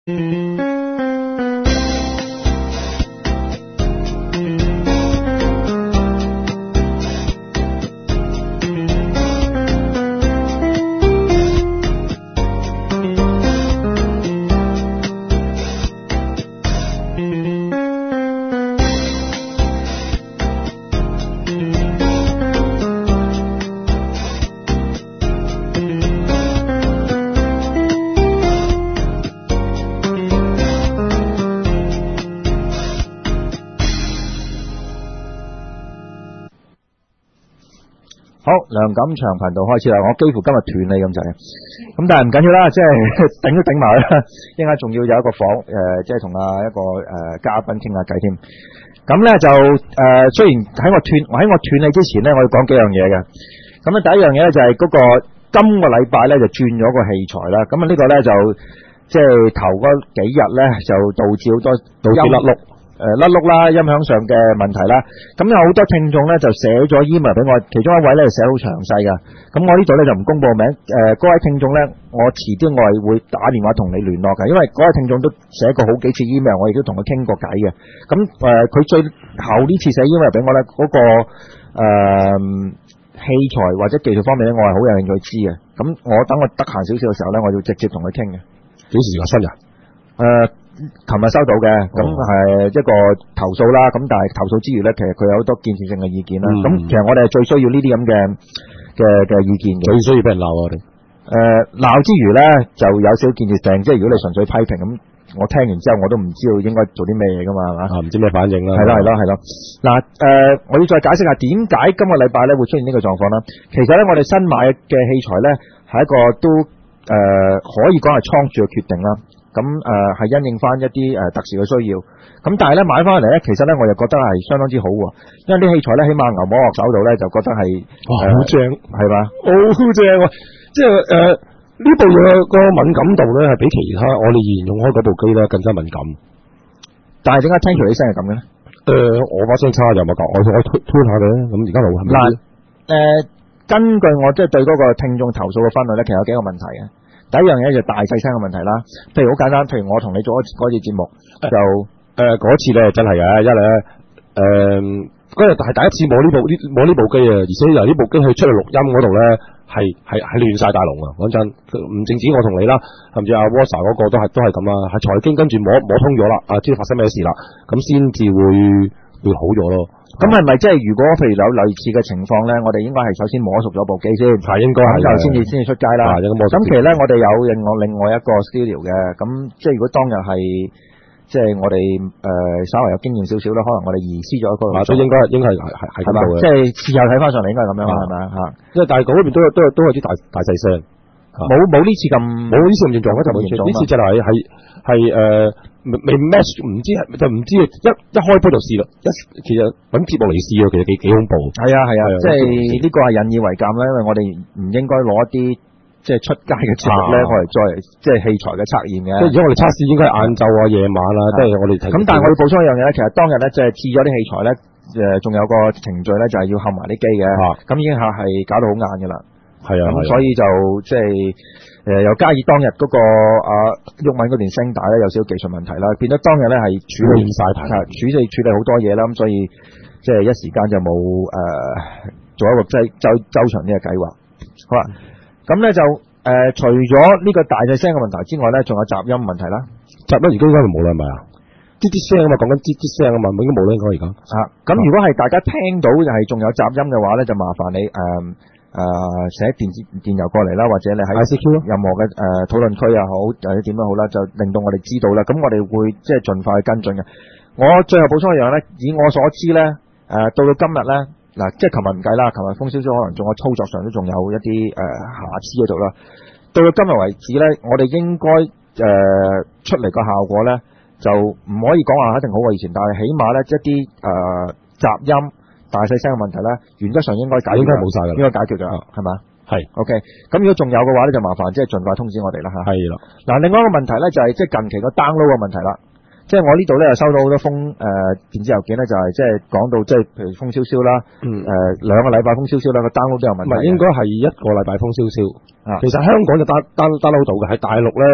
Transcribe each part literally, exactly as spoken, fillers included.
好，梁錦祥頻道開始啦，我幾乎今日斷你咁滯，咁但係唔緊要啦，即係頂都頂埋啦，應該仲要有一個房，誒、呃，即係同啊一個誒、呃、嘉賓傾下偈添。咁咧就誒、呃，雖然喺我斷，喺我斷你之前咧，我要講幾樣嘢嘅。咁啊，第一樣嘢咧就係嗰、那個今個禮拜咧就轉咗個器材啦。咁啊呢個咧就即係頭嗰幾日咧就導致好多導致甩碌。誒甩碌啦，音響上嘅問題啦，咁有好多聽眾咧就寫咗 email 俾我，其中一位咧就寫好詳細噶，咁我呢度咧就唔公佈名，誒嗰位聽眾咧，我遲啲我係會打電話同你聯絡嘅，因為嗰位聽眾都寫過好幾次 email，我亦都同佢傾過偈嘅，咁誒佢最後呢次寫 email 俾我咧，嗰個誒器材或者技術方面咧，我係好有興趣知嘅，咁我等我得閒少少嘅時候咧，我要直接同佢傾嘅。 幾時個新人？ 誒。琴日收到嘅，咁係一個投訴啦，咁但係投訴之餘咧，其實佢有好多建設性嘅意見啦。咁、嗯、其實我哋係最需要呢啲咁嘅嘅嘅意見嘅。最需要俾人鬧我哋。誒、呃，鬧之餘咧，就有少少建設性，即係如果你純粹批評咁，我聽完之後我都唔知道應該做啲咩嘢噶嘛，係嘛？啊，唔知咩反應啦。係咯係咯係咯。嗱，誒、呃，我要再解釋下點解今個禮拜咧會出現呢個狀況啦。其實咧，我哋新買嘅器材咧係一個都誒、呃、可以講係倉促嘅決定啦。咁誒係因應翻一啲誒、呃、特殊嘅需要，咁但係咧買翻嚟咧，其實咧我又覺得係相當之好喎，因為啲器材咧起碼牛摸落手度咧就覺得係哇好正係嘛，好正喎，即係誒呢部嘢個敏感度咧係比其他我哋以前用開嗰部機咧更加敏感，但係點解聽住你聲係咁嘅咧？誒、呃、我把聲差又冇講，我我推推下嘅，咁而家好係咪？嗱誒，根據我即係對嗰個聽眾投訴嘅分類咧，其實有幾個問題嘅。第一樣嘢就大細聲嘅問題啦，譬如好簡單，譬如我同你做嗰嗰次節目，就誒嗰、呃、次咧真係嘅，一嚟咧誒嗰日係第一次摸呢部呢摸呢部機啊，而且由呢部機去出嚟錄音嗰度咧係係係亂晒大龍啊！講真，唔淨止我同你啦，甚至阿 Wasa 嗰個都係都係咁啦，係財經跟住摸摸通咗啦，啊知道發生咩事啦，咁先至會會好咗咯。咁係咪即係如果譬如有類似嘅情況咧，我哋應該係首先摸熟咗部機先，係應該係，咁就先至先至出街啦。咁其實咧，我哋有另外另外一個 studio 嘅，咁即係如果當日係即係我哋誒、呃、稍為有經驗少少啦，可能我哋移師咗一個，都應該應該係係係咁嘅。即係事後睇翻上嚟應該係咁樣係咪啊？嚇！因為但係嗰邊都有都有都有啲大大細聲，冇冇呢次咁冇呢次咁嚴重，就冇嚴重。呢次就係係係誒。未未 match 唔知就唔知一一開波就試啦，一其實揾節目嚟試啊，其實幾幾恐怖。係啊係啊，即係呢個係引以為鑑啦，因為我哋唔應該攞一啲即係出街嘅節目咧，我哋再嚟即係器材嘅測驗嘅。即係如果我哋測試應該係晏晝啊、夜晚啦，即係我哋睇。咁但係我要補充一樣嘢咧，其實當日咧即係試咗啲器材咧，誒仲有個程序咧就係要冚埋啲機嘅，咁已經係係搞到好晏噶啦。係啊，咁所以就即係誒，又加以當日嗰、那個阿毓民嗰段聲帶咧有少少技術問題啦，變咗當日咧係處理晒題，處理處理好多嘢啦，咁所以即係一時間就冇誒、呃、做一個即係周周長呢個計劃。好啦，咁咧就誒、呃、除咗呢個大細聲嘅問題之外咧，仲有雜音問題啦。雜音而家應該係冇啦，係咪啊？啲啲聲啊嘛，講緊啲啲聲啊嘛，應該冇啦，應該而家。啊，咁如果係大家聽到就係仲有雜音嘅話咧，就麻煩你誒。呃誒、呃，寫電子電郵過嚟啦，或者你喺 I C Q 任何嘅誒討論區又好，或者點都好啦，就令到我哋知道啦。咁我哋會即係盡快去跟進嘅。我最後補充一樣咧，以我所知咧，誒、呃、到到今日咧，嗱即係琴日唔計啦，琴日風蕭蕭可能仲我操作上都仲有一啲誒、呃、瑕疵喺度啦。到到今日為止咧，我哋應該誒、呃、出嚟個效果咧，就唔可以講話一定好過以前，但係起碼咧一啲誒、呃、雜音。大細聲嘅問題咧，原則上應該解應該冇晒㗎，應該解決咗，係嘛？係 ，OK。咁如果仲有嘅話咧，就麻煩即係盡快通知我哋啦嚇。係啦。嗱，另外一個問題咧就係即係近期個 download 嘅問題啦。即係我呢度咧又收到好多封誒、呃、電子郵件咧，就係即係講到即係譬如風蕭蕭啦，誒、嗯呃、兩個禮拜風蕭蕭啦，個 download 都有問題。唔係應該係一個禮拜風蕭蕭。啊，其實香港就 down down download 到嘅，喺大陸咧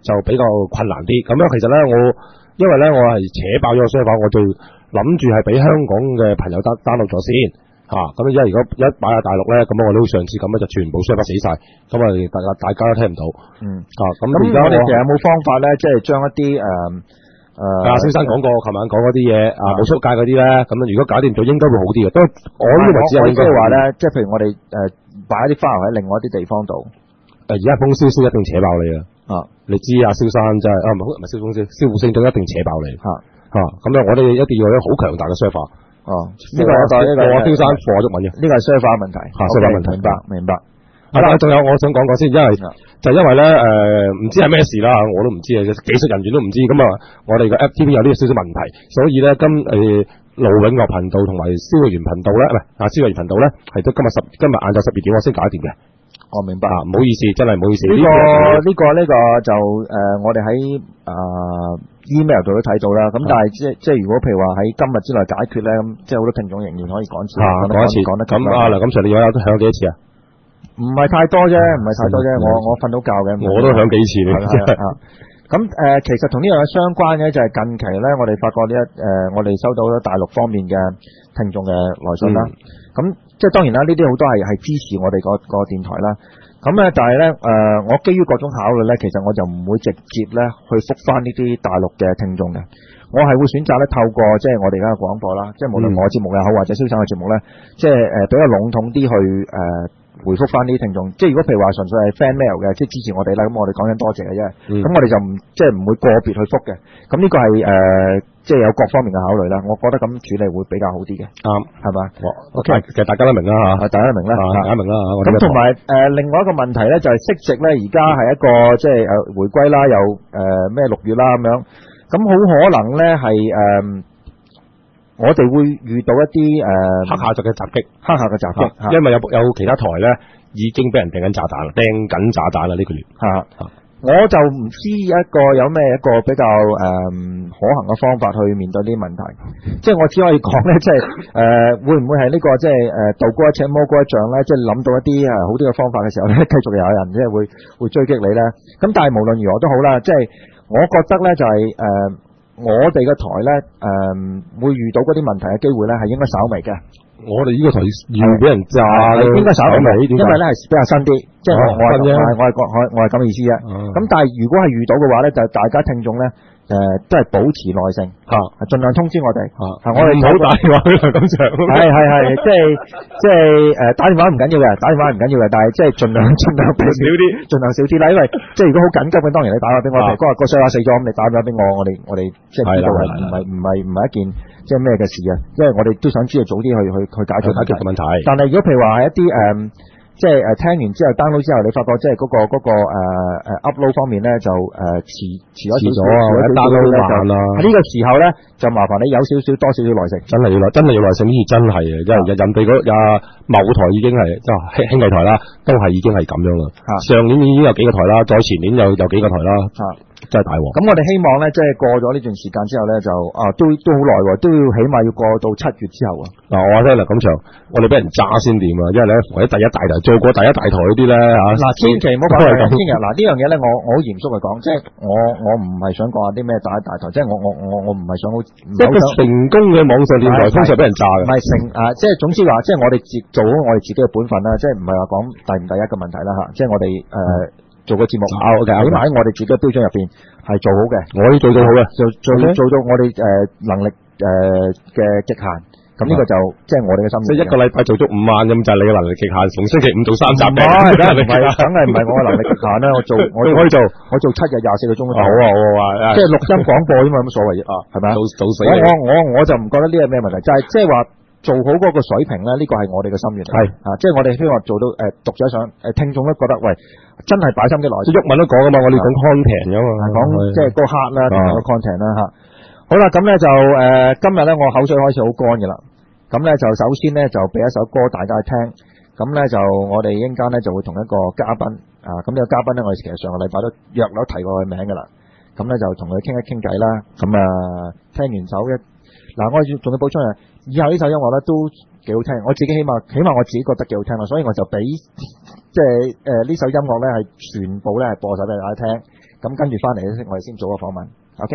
就比較困難啲。咁樣其實咧，我因為咧我係扯爆咗個 server，我就諗住係俾香港嘅朋友 down download 咗先嚇。咁因為如果一擺喺大陸咧，咁我都上次咁咧就全部 server 死晒，咁啊大家大家都聽唔到。嗯。啊，咁而家我哋其實有冇方法咧，即係將一啲誒誒阿蕭生講過，琴晚講嗰啲嘢啊，冇出街嗰啲咧，咁如果搞掂咗應該會好啲嘅。不過我呢個只係應該話咧，即係譬如我哋誒擺一啲花喺另外一啲地方度。誒而家風蕭蕭一定扯爆你啊！啊，你知啊，蕭生真係啊，唔係唔係蕭風蕭，蕭富星都一定扯爆你嚇嚇。咁咧，我哋一定要有好強大嘅 server。哦，呢個一個呢個蕭生貨喐文嘅，呢個係 server 問題嚇 server 問題。明白明白。係啦，仲有我想講講先，因為就因為咧誒，唔知係咩事啦，我都唔知啊，技術人員都唔知。咁啊，我哋個 App T V 有呢個少少問題，所以咧今誒盧永樂頻道同埋蕭若元頻道咧，唔係啊蕭若元頻道咧，係到今日十今日晏晝十二點我先搞掂嘅。我明白啊，唔好意思，真係唔好意思。呢、這個呢、這個呢、這個就誒、呃，我哋喺誒 email 度都睇到啦。咁但係即即係如果譬如話喺今日之內解決咧，咁即係好多聽眾仍然可以講一次。講一次講得咁啊，嗱，咁 Sir 你有有響幾多次啊？唔係太多啫，唔係太多啫。我我瞓到覺嘅，我都響幾次你知啊。咁誒、呃，其實同呢樣嘢相關嘅就係近期咧，我哋發覺呢一誒，我哋收到咗大陸方面嘅聽眾嘅來信啦。咁、嗯、即係當然啦，呢啲好多係係支持我哋個個電台啦。咁咧，但係咧誒，我基於各種考慮咧，其實我就唔會直接咧去覆返呢啲大陸嘅聽眾嘅。我係會選擇咧透過即係我哋而家嘅廣播啦，即係無論我節目又好或者蕭生嘅節目咧，即係誒比較籠統啲去誒。呃回覆翻呢啲聽眾，即係如果譬如話純粹係 fan mail 嘅，即係支持我哋啦，咁我哋講緊多謝嘅啫。咁、嗯、我哋就唔即係唔會個別去覆嘅。咁呢個係誒、呃，即係有各方面嘅考慮啦。我覺得咁處理會比較好啲嘅。啱、嗯，係嘛 ？OK，其實大家都明啦嚇，大家都明啦，大家明啦。咁同埋誒，另外一個問題咧，就係息值咧，而家係一個即係誒回歸啦，又誒咩六月啦咁樣，咁好可能咧係誒。我哋會遇到一啲誒、呃、黑客嘅襲擊，黑客嘅襲擊，因為有有其他台咧已經俾人掟緊炸彈啦，掟緊炸彈啦呢個月。嚇、啊，我就唔知一個有咩一個比較誒、呃、可行嘅方法去面對呢啲問題。即係我只可以講咧，即係誒、呃、會唔會係呢、這個即係誒道高一尺魔高一丈咧？即係諗到一啲誒好啲嘅方法嘅時候咧，繼續有人即係會會追擊你咧。咁但係無論如何都好啦，即係我覺得咧就係、是、誒。呃我哋嘅台咧，誒、呃、會遇到嗰啲問題嘅機會咧，係應該稍微嘅。我哋呢個台遇俾人炸，應該稍微，因為咧係比較新啲，即係我我係我係我我係咁嘅意思啫。咁、嗯、但係如果係遇到嘅話咧，就大家聽眾咧。誒、呃，都係保持耐性吓，係、啊、盡量通知我哋吓、啊，我哋唔好打電話去咁長，係係係，即係即係誒，打電話唔緊要嘅，打電話唔緊要嘅，但係即係盡量盡量少啲，盡量少啲啦。因為即係如果好緊急嘅，當然你打電話俾我哋，嗰日個細話死咗，咁你打電話俾我，我哋我哋即係知道係唔係唔係唔係一件即係咩嘅事啊？因為我哋都想知道早啲去去去解決解決個問題。但係如果譬如話係一啲誒。嗯即係誒聽完之後 download 之後，你發覺即係嗰、那個嗰、那個誒、呃、upload 方面咧就誒遲遲咗少少，或者 download 咧就喺呢個時候咧就麻煩你有少少多少少耐性，真係要耐，真係要耐性，呢啲真係嘅，因為人哋嗰啊某台已經係即係兄兄弟台啦，都係已經係咁樣啦。上年已經有幾個台啦，再前年又有幾個台啦。真係大鑊。咁我哋希望咧，即係過咗呢段時間之後咧，就啊都都好耐喎，都要起碼要過到七月之後啊。嗱，我話聽啦，咁長，我哋俾人炸先掂啊，因為咧，或者第一大台做過第一大台嗰啲咧嚇。嗱，千祈唔好講係咁。千祈嗱呢樣嘢咧，我我好嚴肅嚟講，即係我我唔係想講下啲咩第一大台，即係我我我我唔係想好一個成功嘅網上電台，通常俾人炸嘅。唔係成啊，即係總之話，即係我哋自做好我哋自己嘅本分啦，即係唔係話講第唔第一嘅問題啦嚇，即係我哋誒。做個節目，起碼喺我哋自己嘅標準入邊係做好嘅，我可以做到好嘅，做做做到我哋誒能力誒嘅極限。咁呢個就即係我哋嘅心意。即係一個禮拜做足五萬咁就係你嘅能力極限，逢星期五做三集嘅。唔係，梗係唔係，梗係唔係我嘅能力極限啦。我做我可以做，我做七日廿四個鐘都好啊，好啊，即係錄音廣播啫嘛，有乜所謂啊？係咪啊？做死我我我就唔覺得呢係咩問題，就係即係話。做好嗰個水平咧，呢、這個係我哋嘅心願。係啊，即係我哋希望做到誒、呃、讀者想誒、呃、聽眾都覺得喂，真係擺心機來。即係鬱文都講噶嘛，我哋講 content 噶嘛，講即係個 heart 啦，同埋個 content 啦嚇。好啦，咁咧就誒、呃、今日咧我口水開始好乾嘅啦。咁咧就首先咧就俾一首歌大家聽。咁咧就我哋一陣間咧就會同一個嘉賓啊，咁呢個嘉賓咧我哋其實上個禮拜都約咗提過佢名噶啦。咁咧就同佢傾一傾偈啦。咁啊聽完首一嗱，我仲要補充啊。以後呢首音樂咧都幾好聽，我自己起碼起碼我自己覺得幾好聽啦，所以我就俾即係誒呢首音樂咧係全部咧係播晒俾大家聽。 咁跟住翻嚟咧，我哋先做個訪問 ，OK？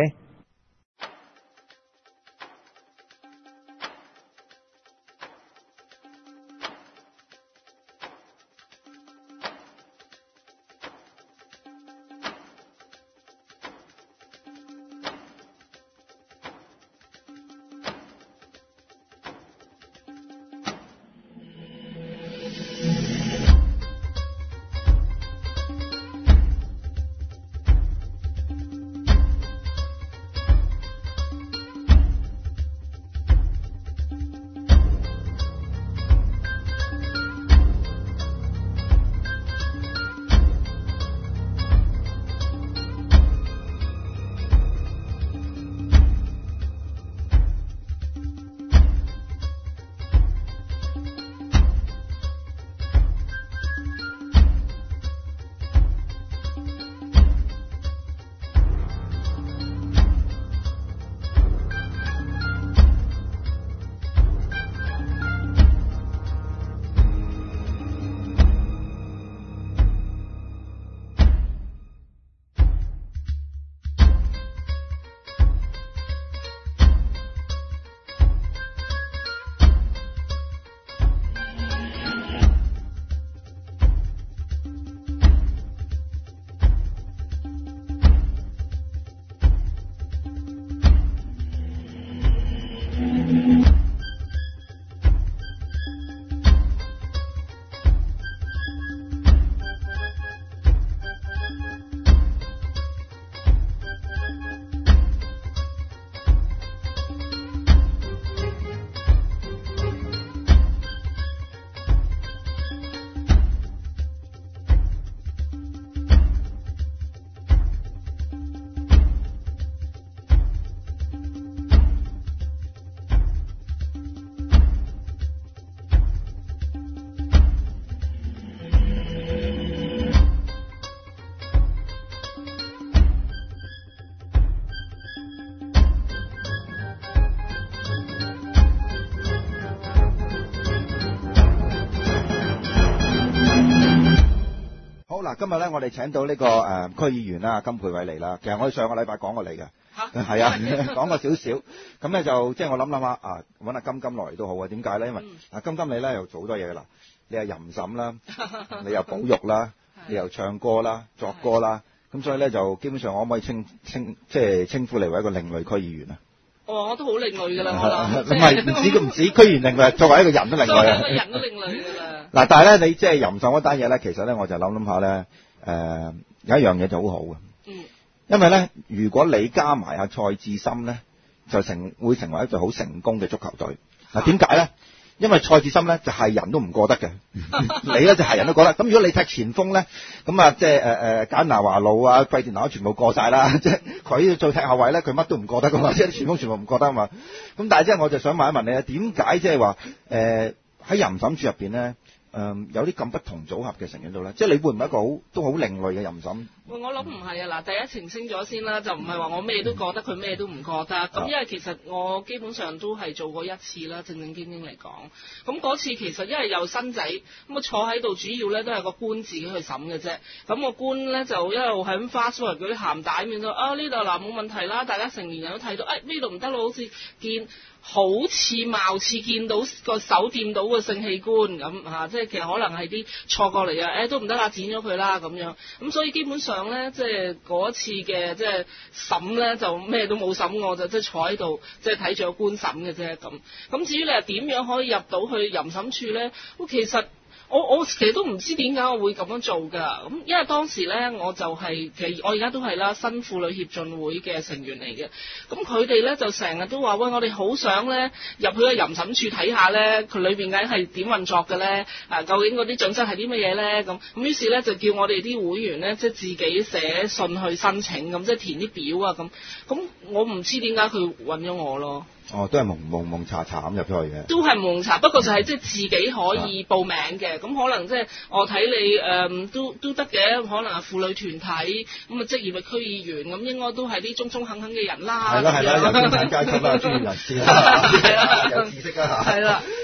今日咧，我哋請到呢、這個誒、呃、區議員啦，金佩瑋嚟啦。其實我哋上個禮拜講過你嘅，係啊，講過少少。咁咧就即係我諗諗下啊，揾阿金金落嚟都好啊。點解咧？因為啊，金金你咧又做好多嘢㗎啦。你又淫審啦，你又保育啦，你又唱歌啦、作歌啦。咁所以咧就基本上，我可唔可以稱稱即係稱呼你為一個另類區議員啊？ 哦，我都好另類㗎啦，我諗。 唔係唔止唔止區議員另類，作為一個人都另類啊。 一個人都另類㗎啦。 嗱，但係咧，你即係淫審嗰單嘢咧，其實咧，我就諗諗下咧，誒、呃、有一樣嘢就好好嘅，嗯，因為咧，如果你加埋阿蔡志森咧，就成會成為一隊好成功嘅足球隊。嗱、啊，點解咧？因為蔡志森咧就係、是、人都唔過得嘅，你咧就係、是、人都過得。咁如果你踢前鋒咧，咁啊即係誒誒簡拿華路啊、費迪南全部過晒啦，即係佢做踢後衞咧，佢乜都唔過得噶嘛，即係前鋒全部唔過得啊嘛。咁但係即係我就想問一問你啊，點解即係話誒喺淫審處入邊咧？誒、嗯、有啲咁不同組合嘅成員度咧，即係你會唔會一個好都好另類嘅淫審？ 我諗唔係啊！嗱，第一澄清咗先啦，就唔係話我咩都覺得，佢咩都唔覺得。咁因為其實我基本上都係做過一次啦，正正經經嚟講。咁嗰次其實因為有新仔，咁我坐喺度，主要咧都係個官自己去審嘅啫。咁個官咧就一路係咁發出嚟嗰啲鹹帶面到啊呢度嗱冇問題啦，大家成年人都睇到，誒呢度唔得咯，好似見。好似貌似見到個手掂到個性器官咁嚇，即係其實可能係啲錯過嚟嘅，誒、哎、都唔得啦，剪咗佢啦咁樣。咁所以基本上咧，即係嗰次嘅即係審咧，就咩都冇審，我就即係坐喺度，即係睇住個官審嘅啫咁。咁至於你係點樣可以入到去淫審處咧？其實。我我其實都唔知點解我會咁樣做㗎，咁因為當時咧我就係、是、其實我而家都係啦新婦女協進會嘅成員嚟嘅，咁佢哋咧就成日都話喂，我哋好想咧入去個淫審處睇下咧佢裏邊梗係點運作嘅咧，啊究竟嗰啲準則係啲乜嘢咧咁，咁於是咧就叫我哋啲會員咧即係自己寫信去申請咁，即係填啲表啊咁，咁我唔知點解佢揾咗我咯。 哦，都係蒙蒙蒙查查咁入咗去嘅， 都係蒙查，不過就係即係自己可以報名嘅，咁、嗯、可能即係我睇你誒、呃、都都得嘅，可能係婦女團體咁啊職業嘅區議員，咁應該都係啲中中肯肯嘅人啦。 係啦係啦，有中產階級啦，專業人士啦，有知識啦。 係啦，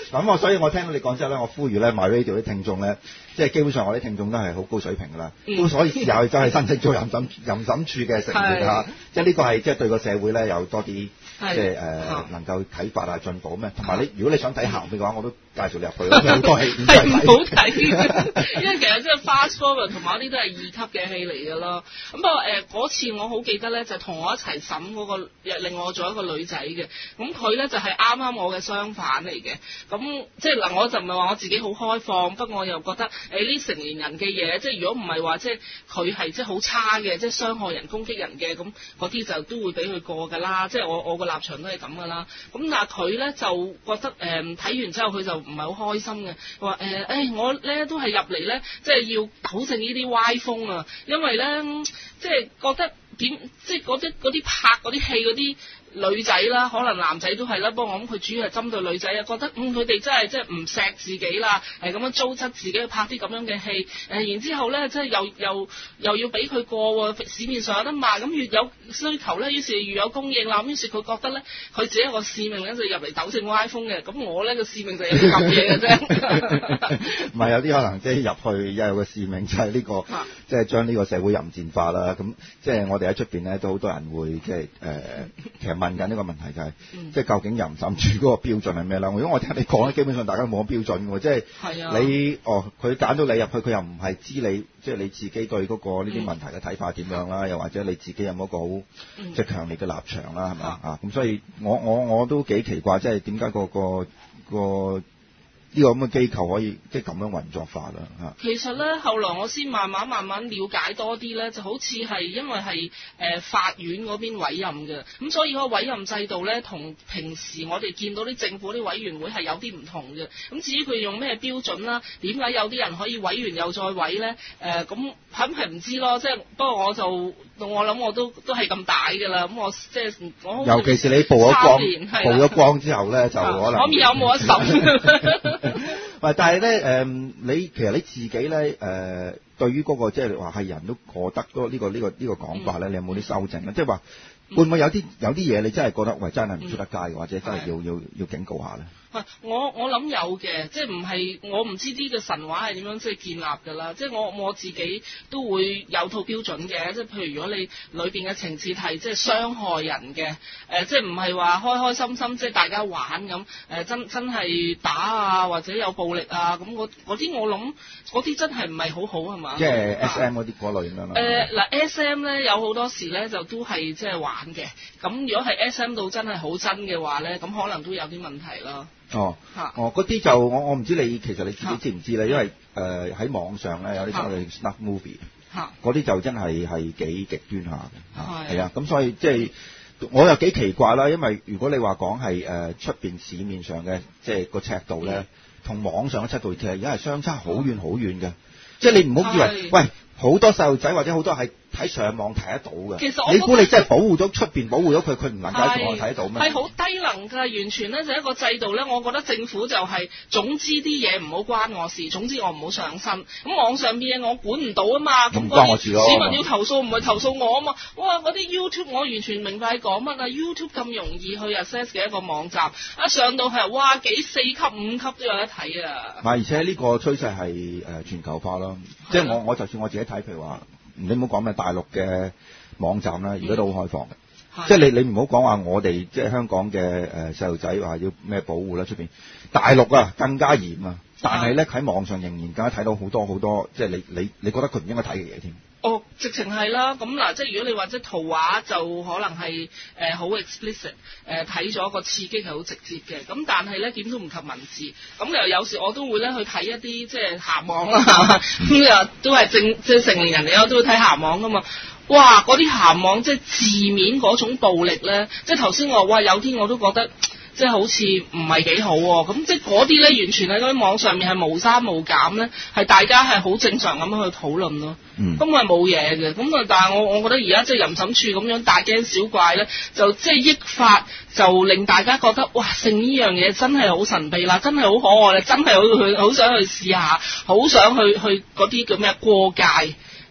咁我所以我聽到你講之後咧，我呼籲咧 MyRadio 啲聽眾咧，即係基本上我啲聽眾都係好高水平噶啦，嗯、都所以試下去走去申請做淫審淫審處嘅成員嚇，即係呢個係即係對個社會咧有多啲即係誒能夠啟發啊進步咩？同埋你如果你想睇鹹片嘅話，我都介紹你入去，好多戲係唔好睇，因為其實即係 Fast Forward 同埋呢啲都係二級嘅戲嚟㗎咯。咁不過誒嗰次我好記得咧，就同我一齊審嗰個另外仲有一個女仔嘅，咁佢咧就係啱啱我嘅相反嚟嘅。咁即係嗱，我就唔係話我自己好開放，不過我又覺得誒呢成年人嘅嘢，即係如果唔係話即係佢係即係好差嘅，即係傷害人、攻擊人嘅，咁嗰啲就都會俾佢過㗎啦。即係我我個立場都係咁㗎啦。咁但係佢咧就覺得誒睇、呃、完之後佢就唔係好開心嘅，話誒誒我咧都係入嚟咧，即係要糾正呢啲歪風啊，因為咧即係覺得點，即係嗰啲嗰啲拍嗰啲戲嗰啲女仔啦，可能男仔都係啦，不過我諗佢主要係針對女仔啊，覺得嗯佢哋真係即係唔錫自己啦，係咁樣糟質自己去拍啲咁樣嘅戲，誒然之後咧即係又又又要俾佢過喎，市面上有得賣，咁越有需求咧，於是越有供應啦，於是佢覺得咧佢自己有個使命咧就入嚟糾正歪風嘅，咁我咧個使命就係啲咁嘢嘅啫。 唔係有啲可能即係入去有個使命就係呢個，即係將呢個社會淫賤化啦。咁即係我哋喺出邊咧都好多人會即係誒其實問緊呢個問題就係、是，嗯、即係究竟淫審處嗰個標準係咩啦？如果我聽你講咧，基本上大家都冇乜標準嘅喎，即係你、啊、哦，佢揀到你入去，佢又唔係知你，即係你自己對嗰個呢啲問題嘅睇法點樣啦，嗯、又或者你自己有冇一個好、嗯、即係強烈嘅立場啦，係咪啊？咁所以我我我都幾奇怪，即係點解個個個呢個咁嘅機構可以即係咁樣運作法啦嚇。 其實咧，後來我先慢慢慢慢了解多啲咧，就好似係因為係誒、呃、法院嗰邊委任嘅，咁所以個委任制度咧，同平時我哋見到啲政府啲委員會係有啲唔同嘅。咁至於佢用咩標準啦，點解有啲人可以委完又再委咧？誒咁肯係唔知咯。即係不過我就我諗我都都係咁大㗎啦。咁我即係我尤其是你曝咗光，曝咗光之後咧，就可能我面有冇得審？ 喂，但係咧，誒，你其實你自己咧，誒、呃，對於嗰、那個即係話係人都過得嗰、這個呢、這個呢、這個講法咧，你有冇啲修正咧？即係話會唔會有啲有啲嘢你真係覺得喂真係唔出得街嘅，或者真係要要要警告下咧？ 我我諗有嘅，即係唔係我唔知呢個神話係點樣即係建立㗎啦。即係我我自己都會有套標準嘅，即係譬如如果你裏邊嘅情節係即係傷害人嘅，誒、呃、即係唔係話開開心心即係大家玩咁，誒、呃、真真係打啊或者有暴力啊咁嗰啲我諗嗰啲真係唔係好好係嘛？ 即係 S M 嗰啲嗰類咁樣啦。 誒嗱 S M 咧有好多時咧就都係即係玩嘅，咁如果係 S M 到真係好真嘅話咧，咁可能都有啲問題咯。 哦，哦，嗰啲就我我唔知你其實你自己知唔知咧？因為誒喺、呃、網上咧有啲所謂 snuff movie，嗰啲就真係係幾極端下嘅，係啊，咁所以即係我又幾奇怪啦。因為如果你話講係誒出邊市面上嘅即係個尺度咧，同、嗯、網上嘅尺度其實而家係相差好遠好遠嘅，即係你唔好以為喂好多細路仔或者好多係喺上網睇得到嘅， 其實我你估你真係保護咗出邊保護咗佢，佢唔能夠喺上網睇得到咩？ 係好低能㗎，完全咧就係一個制度咧。我覺得政府就係、是、總之啲嘢唔好關我事，總之我唔好上身。咁網上邊嘢我管唔到啊嘛，咁唔關我事咯。 市民要投訴唔係投訴我啊嘛。哇！嗰啲 YouTube 我完全明白你講乜啊 ！YouTube 咁容易去 access 嘅一個網站，一上到係哇幾四級五級都有得睇啊！ 而且呢個趨勢係誒全球化咯，即係我我就算我自己睇，譬如話。你唔好講咩大陸嘅網站啦，而家都好開放嘅，嗯、即係你你唔好講話我哋即係香港嘅誒細路仔話要咩保護啦出邊，大陸啊更加嚴啊，但係咧喺網上仍然更加睇到好多好多，即係你你你覺得佢唔應該睇嘅嘢添。 哦，直情係啦，咁嗱，即係如果你話即係圖畫就可能係誒好 explicit，誒睇咗個刺激係好直接嘅，咁但係咧點都唔及文字，咁又有時我都會咧去睇一啲即係鹹網啦，咁又都係正即係成年人嚟咯，都會睇鹹網噶嘛。哇！嗰啲鹹網即係字面嗰種暴力咧，即係頭先我話哇有啲我都覺得。即係好似唔係幾好喎，咁即係嗰啲咧完全喺嗰啲網上面係無刪無減咧，係大家係好正常咁樣去討論咯。嗯，咁係冇嘢嘅，咁啊但係我我覺得而家即係淫審處咁樣大驚小怪咧，就即係益發就令大家覺得哇性呢樣嘢真係好神秘啦，真係好可愛啦，真係好去好想去試下，好想去去嗰啲叫咩過界。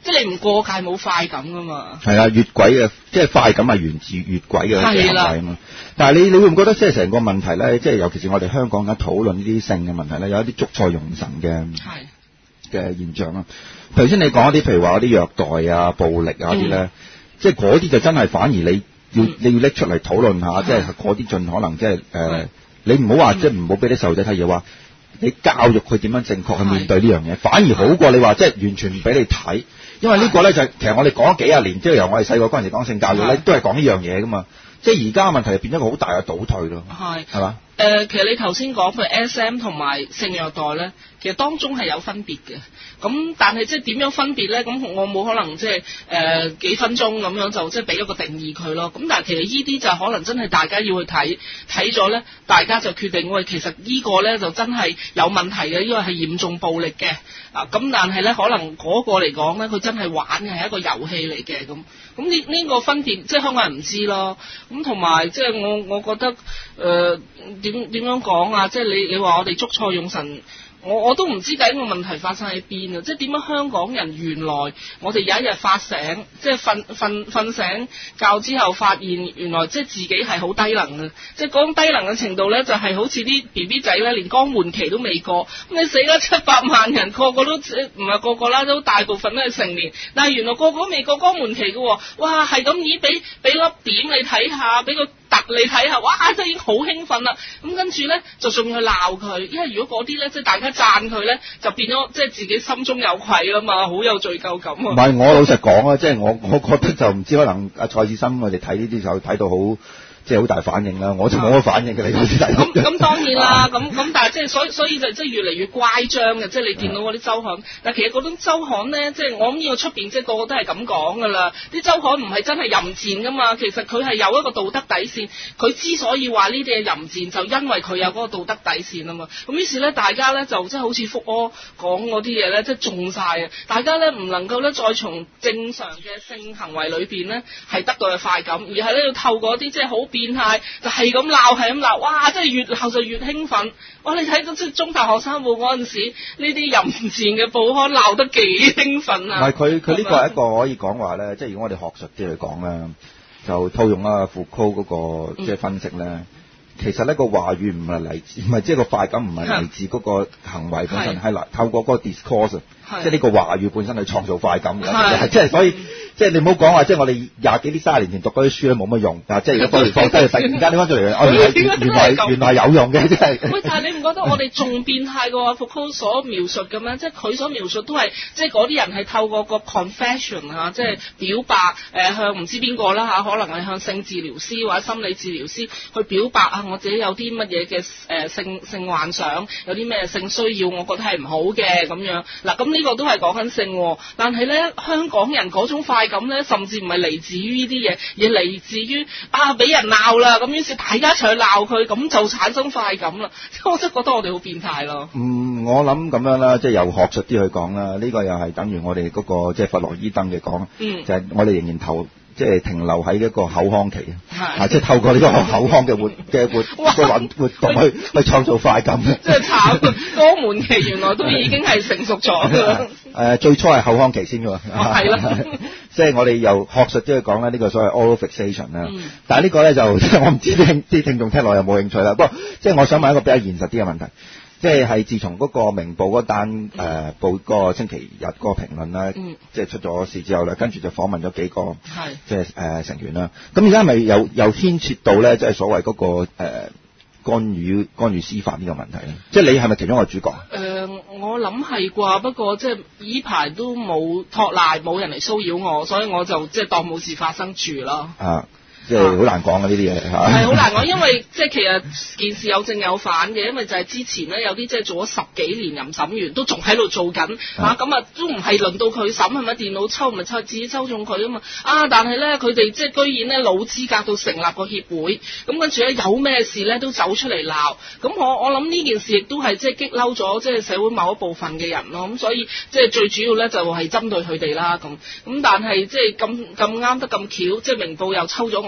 即係你唔過界冇快感噶嘛。 係啊，越軌嘅即係快感係源自越軌嘅行為啊嘛。但係你你會唔覺得即係成個問題咧？即係尤其是我哋香港而家討論呢啲性嘅問題咧，有一啲捉錯用神嘅嘅現象啊。頭先你講一啲譬如話嗰啲虐待啊、暴力啊啲咧，即係嗰啲就真係反而你要、嗯、你要拎出嚟討論下，即係嗰啲盡可能即係誒，你唔好話即係唔好俾啲細路仔睇嘢話。你教育佢點樣正確去面對呢樣嘢，反而好過你話即係完全唔俾你睇，因為呢個咧就係、其實我哋講咗幾廿年，即係由我哋細個嗰陣時講性教育咧，都係講呢樣嘢噶嘛，即係而家嘅問題係變咗一個好大嘅倒退咯，係係嘛？ 誒、呃，其實你頭先講譬如 S M 同埋性虐待咧，其實當中係有分別嘅。咁但係即係點樣分別咧？咁我冇可能即係誒幾分鐘咁樣就即係俾一個定義佢咯。咁但係其實呢啲就可能真係大家要去睇睇咗咧，大家就決定喂，其實呢個咧就真係有問題嘅，呢個係嚴重暴力嘅。啊，咁但係咧可能嗰個嚟講咧，佢真係玩嘅係一個遊戲嚟嘅咁。咁呢呢個分別即係香港人唔知咯。咁同埋即係我我覺得誒點點樣講啊？即係你你話我哋捉錯用神。我我都唔知究竟個問題發生喺邊啊！即係點解香港人原來我哋有一日發醒，即係瞓瞓瞓醒覺之後發現原來即係自己係好低能嘅，即係嗰種低能嘅程度咧，就係好似啲 B B 仔咧，連肛門期都未過，咁你死咗七百萬人，個個都唔係個個啦，都大部分都係成年，但係原來個個都未過肛門期嘅喎，哇係咁咦俾俾粒點你睇下，俾個突你睇下，哇真係已經好興奮啦！咁跟住咧就仲要去鬧佢，因為如果嗰啲咧即係大家讚佢咧，就變咗即係自己心中有愧啦嘛，好有罪疚感啊！ 唔係我老實講啊，即係我我覺得就唔知可能阿蔡志森我哋睇呢啲就睇到好。即係好大反應啦，我就冇乜反應嘅，你好似睇到。 咁咁當然啦，咁咁但係即係所以所以就即係越嚟越乖張嘅，即係你見到嗰啲週刊。但係其實嗰種週刊咧，即係我諗呢個出邊即係個個都係咁講㗎啦。啲週刊唔係真係淫賤㗎嘛，其實佢係有一個道德底線。佢之所以話呢啲係淫賤，就因為佢有嗰個道德底線啊嘛。咁於是咧，大家咧就即係好似福柯講嗰啲嘢咧，即係中晒啊！大家咧唔能夠咧再從正常嘅性行為裏邊咧係得到嘅快感，而係咧要透過啲即係好變態，就係咁鬧，係咁鬧，哇！真係越鬧就越興奮。哇！你睇到即係中大學生報嗰陣時，呢啲淫賤嘅報刊鬧得幾興奮啊！ 唔係佢佢呢個係一個可以講話咧，即係如果我哋學術啲嚟講咧，就套用啊傅柯嗰個即係分析咧。嗯其實呢個話語唔係嚟自，唔係即係個快感唔係嚟自嗰個行為本身，係嚟透過嗰個 discourse，即係呢個話語本身去創造快感嘅，即係所以即係你唔好講話，即係我哋廿幾啲卅年前讀嗰啲書咧冇乜用，但係即係如果當年放低，突然間拎翻出嚟，哦原來原來原來係有用嘅，即係。 喂，但係你唔覺得我哋仲變態過阿傅柯所描述嘅咩？即係佢所描述都係即係嗰啲人係透過個 confession 嚇，即係表白誒、呃、向唔知邊個啦嚇，可能係向性治療師或者心理治療師去表白啊，我自己有啲乜嘢嘅誒性性幻想，有啲咩性需要，我覺得係唔好嘅咁樣。嗱，咁呢個都係講緊性，但係咧香港人嗰種快感咧，甚至唔係嚟自於呢啲嘢，而嚟自於啊俾人鬧啦，咁於是大家一齊去鬧佢，咁就產生快感啦。我真係覺得我哋好變態咯。 嗯，我諗咁樣啦，即係由學術啲去講啦，呢、這個又係等於我哋嗰、那個即係弗洛伊德嘅講，嗯、就係我哋仍然投。即係停留喺一個口腔期啊！即係透過呢個口腔嘅活嘅活嘅運活動去去創造快感。 即係慘，肛門期原來都已經係成熟咗㗎啦。 誒，最初係口腔期先㗎嘛。 係啦。 即係我哋由學術啲去講咧，呢個所謂 oral fixation 啦。但係呢個咧就即係我唔知啲聽啲聽眾聽落有冇興趣啦。不過即係我想問一個比較現實啲嘅問題。即係係自從嗰個明報嗰單誒、呃、報嗰個星期日嗰個評論啦，嗯、即係出咗事之後咧，跟住就訪問咗幾個係即係誒、呃、成員啦。咁而家係咪又又牽涉到咧，即係所謂嗰、那個誒、呃、干預干預司法呢個問題咧？即係你係咪其中一個主角？誒、 呃，我諗係啩，不過即係依排都冇托賴，冇人嚟騷擾我，所以我就即係當冇事發生住啦。啊。 即係好難講嘅呢啲嘢嚇， 係好難講，因為即係其實件事有正有反嘅，因為就係之前咧有啲即係做咗十幾年淫審員都仲喺度做緊嚇，咁啊都唔係輪到佢審係咪？電腦抽咪抽，自己抽中佢啊嘛啊！但係咧佢哋即係居然咧老資格到成立個協會，咁跟住咧有咩事咧都走出嚟鬧，咁我我諗呢件事亦都係即係激嬲咗即係社會某一部分嘅人咯，咁所以即係最主要咧就係針對佢哋啦咁，咁但係即係咁咁啱得咁巧，即係明報又抽咗我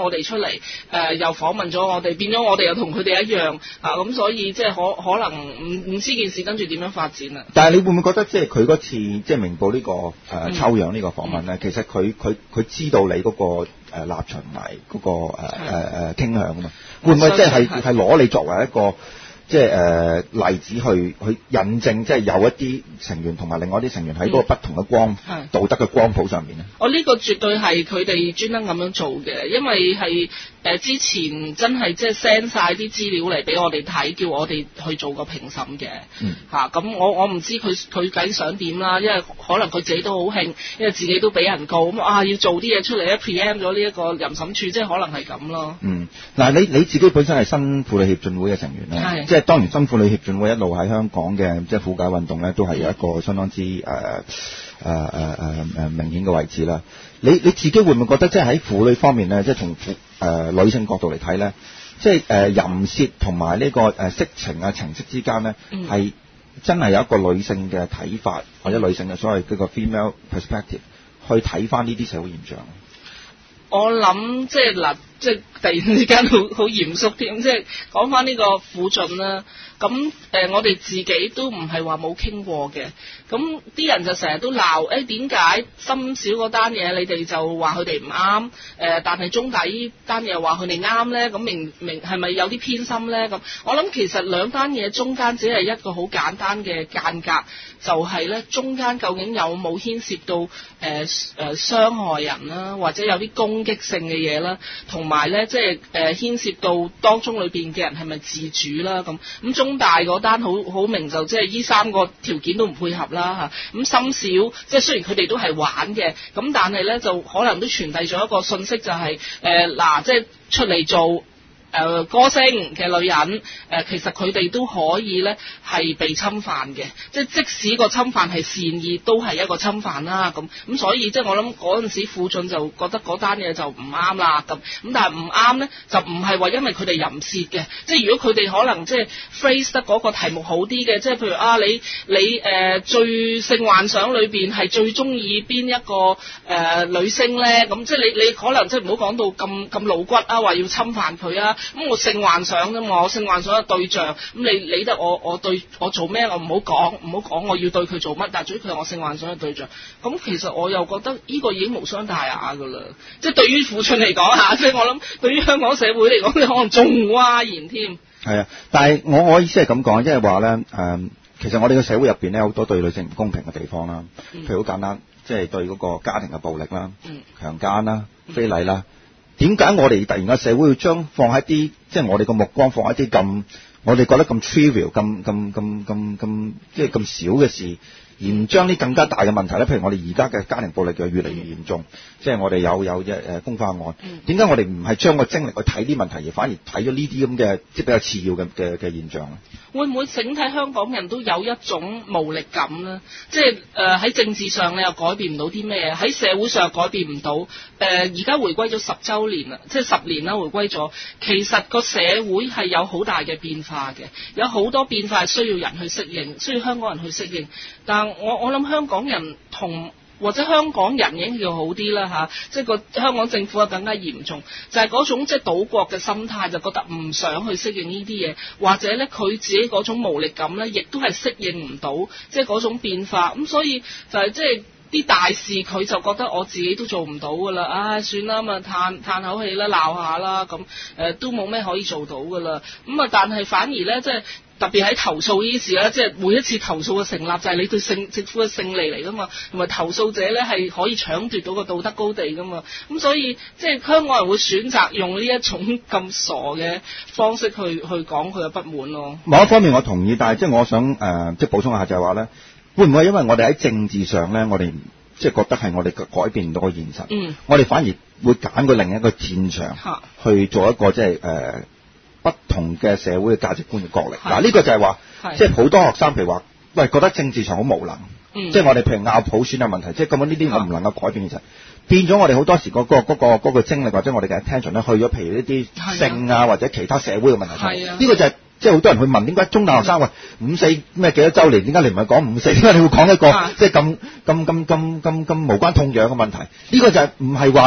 我哋出嚟，誒、呃、又訪問咗我哋，變咗我哋又同佢哋一樣啊，咁所以即係可可能唔唔知件事跟住點樣發展啊。 但係你會唔會覺得即係佢嗰次即係明報呢、這個誒、呃、抽樣呢個訪問咧、嗯，其實佢佢佢知道你嗰、那個誒、呃、立場同埋嗰個誒誒誒傾向啊嘛，會唔會即係係係攞你作為一個？即係誒、呃、例子去去印證，即係有一啲成員同埋另外一啲成員喺嗰個不同嘅光、嗯、道德嘅光譜上面咧。 我呢個絕對係佢哋專登咁樣做嘅，因為係誒、呃、之前真係即係 send 晒啲資料嚟俾我哋睇，叫我哋去做個評審嘅。嗯。嚇咁、啊、我我唔知佢佢究竟想點啦，因為可能佢自己都好興，因為自己都俾人告咁啊，要做啲嘢出嚟咧 ，preempt 咗呢一個淫審處，即係可能係咁咯。 嗯。嗱，你你自己本身係新婦女協進會嘅成員啦。係。即係當然，新婦女協進會一路喺香港嘅即係婦解運動咧，都係有一個相當之誒誒誒誒誒明顯嘅位置啦。你你自己會唔會覺得即係喺婦女方面咧，即係從婦誒女性角度嚟睇咧，即係誒淫褻同埋呢個誒色情啊情色之間咧，係、嗯、真係有一個女性嘅睇法，或者女性嘅所謂嗰個 female perspective 去睇翻呢啲社會現象？ 我諗即係嗱，即係突然之間好好嚴肅添，即係講翻呢個婦進啦。咁誒、呃，我哋自己都唔係話冇傾過嘅。咁啲人就成日都鬧，誒點解深小嗰單嘢你哋就話佢哋唔啱？誒，但係中大呢單嘢話佢哋啱咧？咁明明係咪有啲偏心咧？咁我諗其實兩單嘢中間只係一個好簡單嘅間隔，就係、是、咧中間究竟有冇牽涉到誒誒、呃、傷害人啦，或者有啲攻擊性嘅嘢啦，同埋咧即係誒牽涉到當中裏邊嘅人係咪自主啦？咁咁中大嗰單好好明就即係呢三個條件都唔配合啦嚇。咁深小即係雖然佢哋都係玩嘅，咁但係咧就可能都傳遞咗一個信息、就是，就係誒嗱，即係出嚟做。誒、呃、歌星嘅女人，誒、呃、其實佢哋都可以咧係被侵犯嘅，即係即使個侵犯係善意，都係一個侵犯啦。咁咁所以即係我諗嗰陣時，婦進就覺得嗰單嘢就唔啱啦。咁咁但係唔啱咧，就唔係話因為佢哋淫褻嘅，即係如果佢哋可能即係 phrase 得嗰個題目好啲嘅，即係譬如啊，你你誒、呃、最性幻想裏邊係最中意邊一個誒、呃、女星咧？咁即係你你可能即係唔好講到咁咁露骨啊，話要侵犯佢啊。咁我性幻想啫嘛，我性幻想嘅對象，咁你理得我我對我做咩？我唔好講，唔好講我要對佢做乜，但係總之佢係我性幻想嘅對象。咁其實我又覺得呢個已經無傷大雅噶啦，即係對於婦進嚟講嚇，即係我諗對於香港社會嚟講，你可能仲嘩然添。係啊，但係我我意思係咁講，即係話咧誒，其實我哋嘅社會入邊咧好多對女性唔公平嘅地方啦，譬如好簡單，即係對嗰個家庭嘅暴力啦、嗯、強姦啦、非禮啦。點解我哋突然間社會要將放喺啲，即係我哋個目光放喺啲咁，我哋覺得咁 trivial、咁咁咁咁咁，即係咁少嘅事，而唔將啲更加大嘅問題咧？譬如我哋而家嘅家庭暴力就越嚟越嚴重，即係我哋有有誒公花案。點解我哋唔係將個精力去睇啲問題，而反而睇咗呢啲咁嘅即係比較次要嘅嘅嘅現象咧？ 會唔會整體香港人都有一種無力感呢？即係誒喺政治上你又改變唔到啲咩，喺社會上又改變唔到。誒而家回歸咗十週年啦，即係十年啦，回歸咗。其實個社會係有好大嘅變化嘅，有好多變化係需要人去適應，需要香港人去適應。但我我諗香港人同或者香港人已經叫好啲啦嚇，即係個香港政府啊更加嚴重，就係、是、嗰種即係島國嘅心態，就覺得唔想去適應呢啲嘢，或者咧佢自己嗰種無力感咧，亦都係適應唔到即係嗰種變化，咁所以就係即係啲大事佢就覺得我自己都做唔到噶啦，唉、哎、算啦，咁啊嘆嘆口氣啦，鬧下啦，咁誒、呃、都冇咩可以做到噶啦，咁啊但係反而咧即係。特別喺投訴呢啲事咧，即係每一次投訴嘅成立就係你對政政府嘅勝利嚟噶嘛，同埋投訴者咧係可以搶奪到個道德高地噶嘛，咁所以即係香港人會選擇用呢一種咁傻嘅方式去去講佢嘅不滿咯。 某一方面我同意，但係即係我想誒、呃、即係補充一下就係話咧，會唔會因為我哋喺政治上咧，我哋即係覺得係我哋改變唔到個現實，嗯，我哋反而會揀個另一個戰場去做一個即係誒。呃不同嘅社會嘅價值觀嘅角力，嗱呢、這個就係話，即係好多學生譬如話，喂覺得政治上好無能，嗯、即係我哋譬如拗普選嘅問題，即係根本呢啲我唔能夠改變其實，變咗我哋好多時嗰、那個嗰、那個嗰、那個精力或者我哋嘅 attention 咧去咗譬如呢啲性啊或者其他社會嘅問題上，呢、啊這個就係即係好多人去問點解中大學生喂五四咩幾多週年，點解你唔係講五四？點解你會講一個即係咁咁咁咁咁咁無關痛癢嘅問題？呢、這個就係唔係話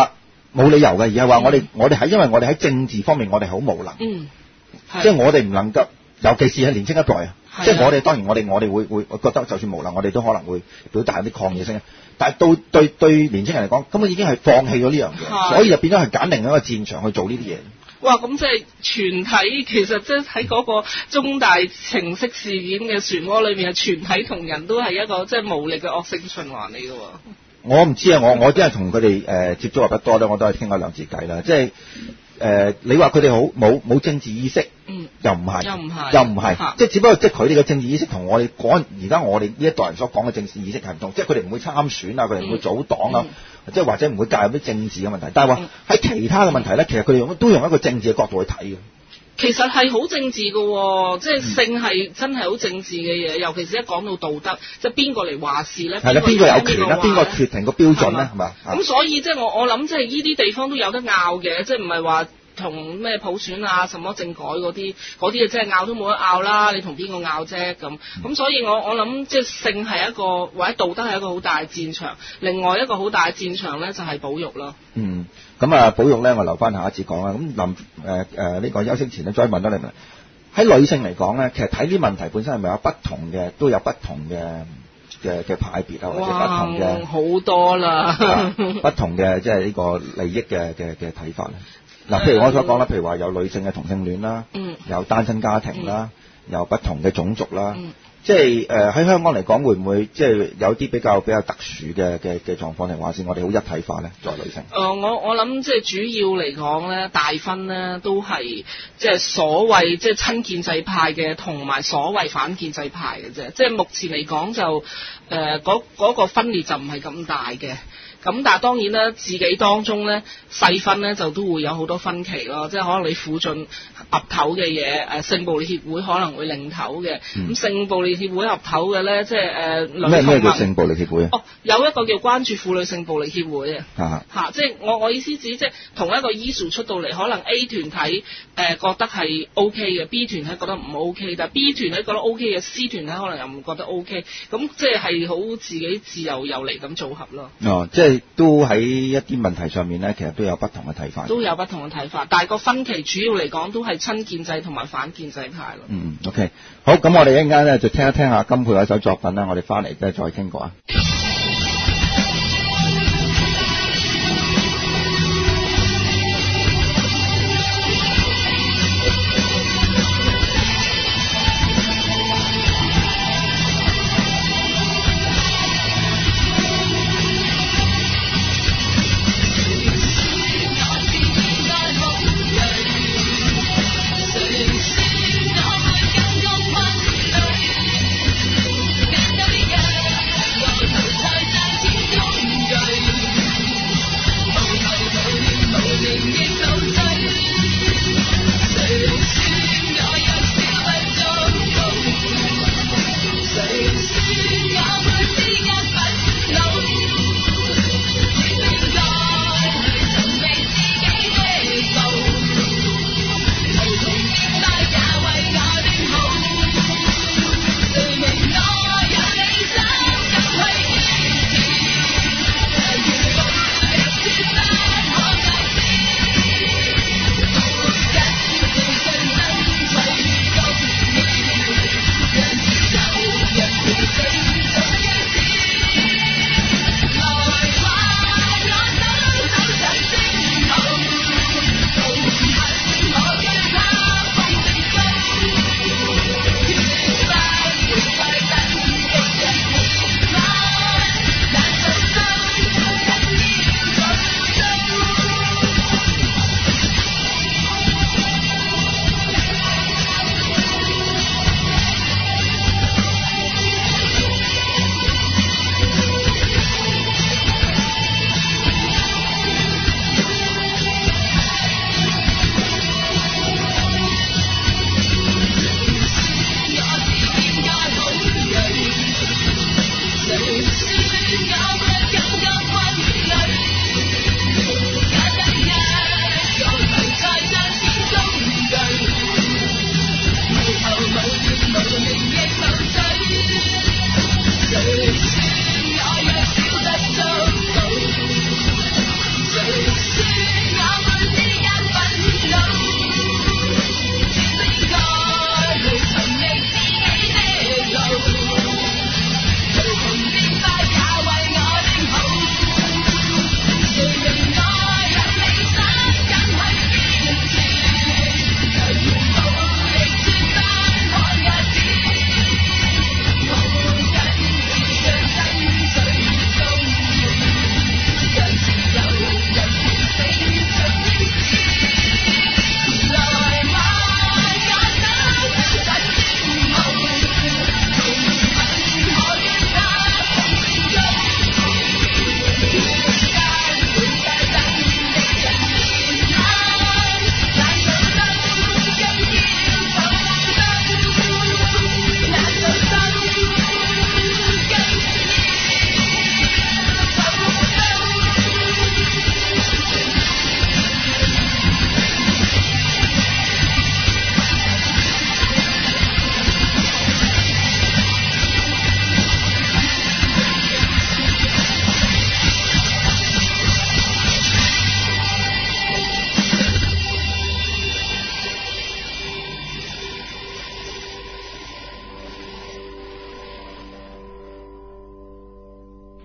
冇理由嘅，而係話我哋、嗯、我哋係因為我哋喺政治方面我哋好無能， 嗯， 即係我哋唔能夠，尤其是係年輕一代啊，即係我哋當然我哋我哋會會覺得就算無能，我哋都可能會表達啲抗議聲音，但係到對對年輕人嚟講，根本已經係放棄咗呢樣嘢，所以就變咗係揀另一個戰場去做呢啲嘢。 哇！咁即係全體，其實即係喺嗰個中大情色事件嘅漩渦裏面，係全體同仁都係一個即係無力嘅惡性循環嚟嘅喎。 我唔知啊，我我真係同佢哋誒接觸又不多咧，我都係傾過兩次偈啦。即係誒、呃，你話佢哋好冇冇政治意識？嗯，又唔係， 又唔係， 又唔係，即係只不過即係佢哋嘅政治意識同我哋講而家我哋呢一代人所講嘅政治意識係唔同，即係佢哋唔會參選啊，佢哋唔會組黨啊。嗯即係或者唔會介入啲政治嘅問題，但係話喺其他嘅問題咧，其實佢哋用都用一個政治嘅角度去睇嘅。 其實係好政治嘅、哦，即係性係真係好政治嘅嘢，尤其是一講到道德，即係邊個嚟話事咧？係啦， 邊個有權咧？邊個決定個標準咧？係嘛？ 咁所以即係我我諗，即係呢啲地方都有得拗嘅，即係唔係話同咩普選啊、什麼政改嗰啲嗰啲嘅，即係拗都冇得拗啦。你同邊個拗啫？咁咁、嗯，所以我我諗即係性係一個或者道德係一個好大嘅戰場，另外一個好大嘅戰場咧就係保育咯。 嗯，咁啊，保育咧，我留翻下一節講啦。咁臨誒誒呢個休息前咧，再問多你問，喺女性嚟講咧，其實睇啲問題本身係咪有不同嘅，都有不同嘅嘅嘅派別啊，或者不同嘅好多啦、 啊，不同嘅即係呢個利益嘅嘅嘅睇法咧。嗱，譬如我所講啦，譬如話有女性嘅同性戀啦，嗯，有單親家庭啦，嗯、有不同嘅種族啦，嗯、即係誒喺香港嚟講，會唔會即係有啲比較比較特殊嘅嘅嘅狀況，定還是我哋好一體化咧？作為女性，誒、 呃，我我諗即係主要嚟講咧，大分咧都係即係所謂即係親建制派嘅，同埋所謂反建制派嘅啫。即係目前嚟講就誒嗰嗰個分裂就唔係咁大嘅。咁但係當然啦，自己當中咧細分咧就都會有好多分歧咯，即係可能你附進岌頭嘅嘢，誒性暴力協會可能會領頭嘅，咁、嗯、性暴力協會岌頭嘅咧，即係誒咩咩叫性暴力協會啊？ 哦，有一個叫關注婦女性暴力協會啊，嚇，即係我我意思指即係同一個 issue 出到嚟，可能 A 團體誒、呃、覺得係 O K 嘅 ，B 團體覺得唔 O K， 但係 B 團體覺得 O K 嘅 ，C 團體可能又唔覺得 O K， 咁即係係好自己自由遊離咁組合咯。 哦，即係。都喺一啲問題上面咧，其實都有不同嘅睇法。 都有不同嘅睇法，但係個分歧主要嚟講都係親建制同埋反建制派咯。 嗯 ，OK， 好，咁我哋一陣間咧就聽一聽下金佩嗰首作品啦，我哋翻嚟咧再傾過啊。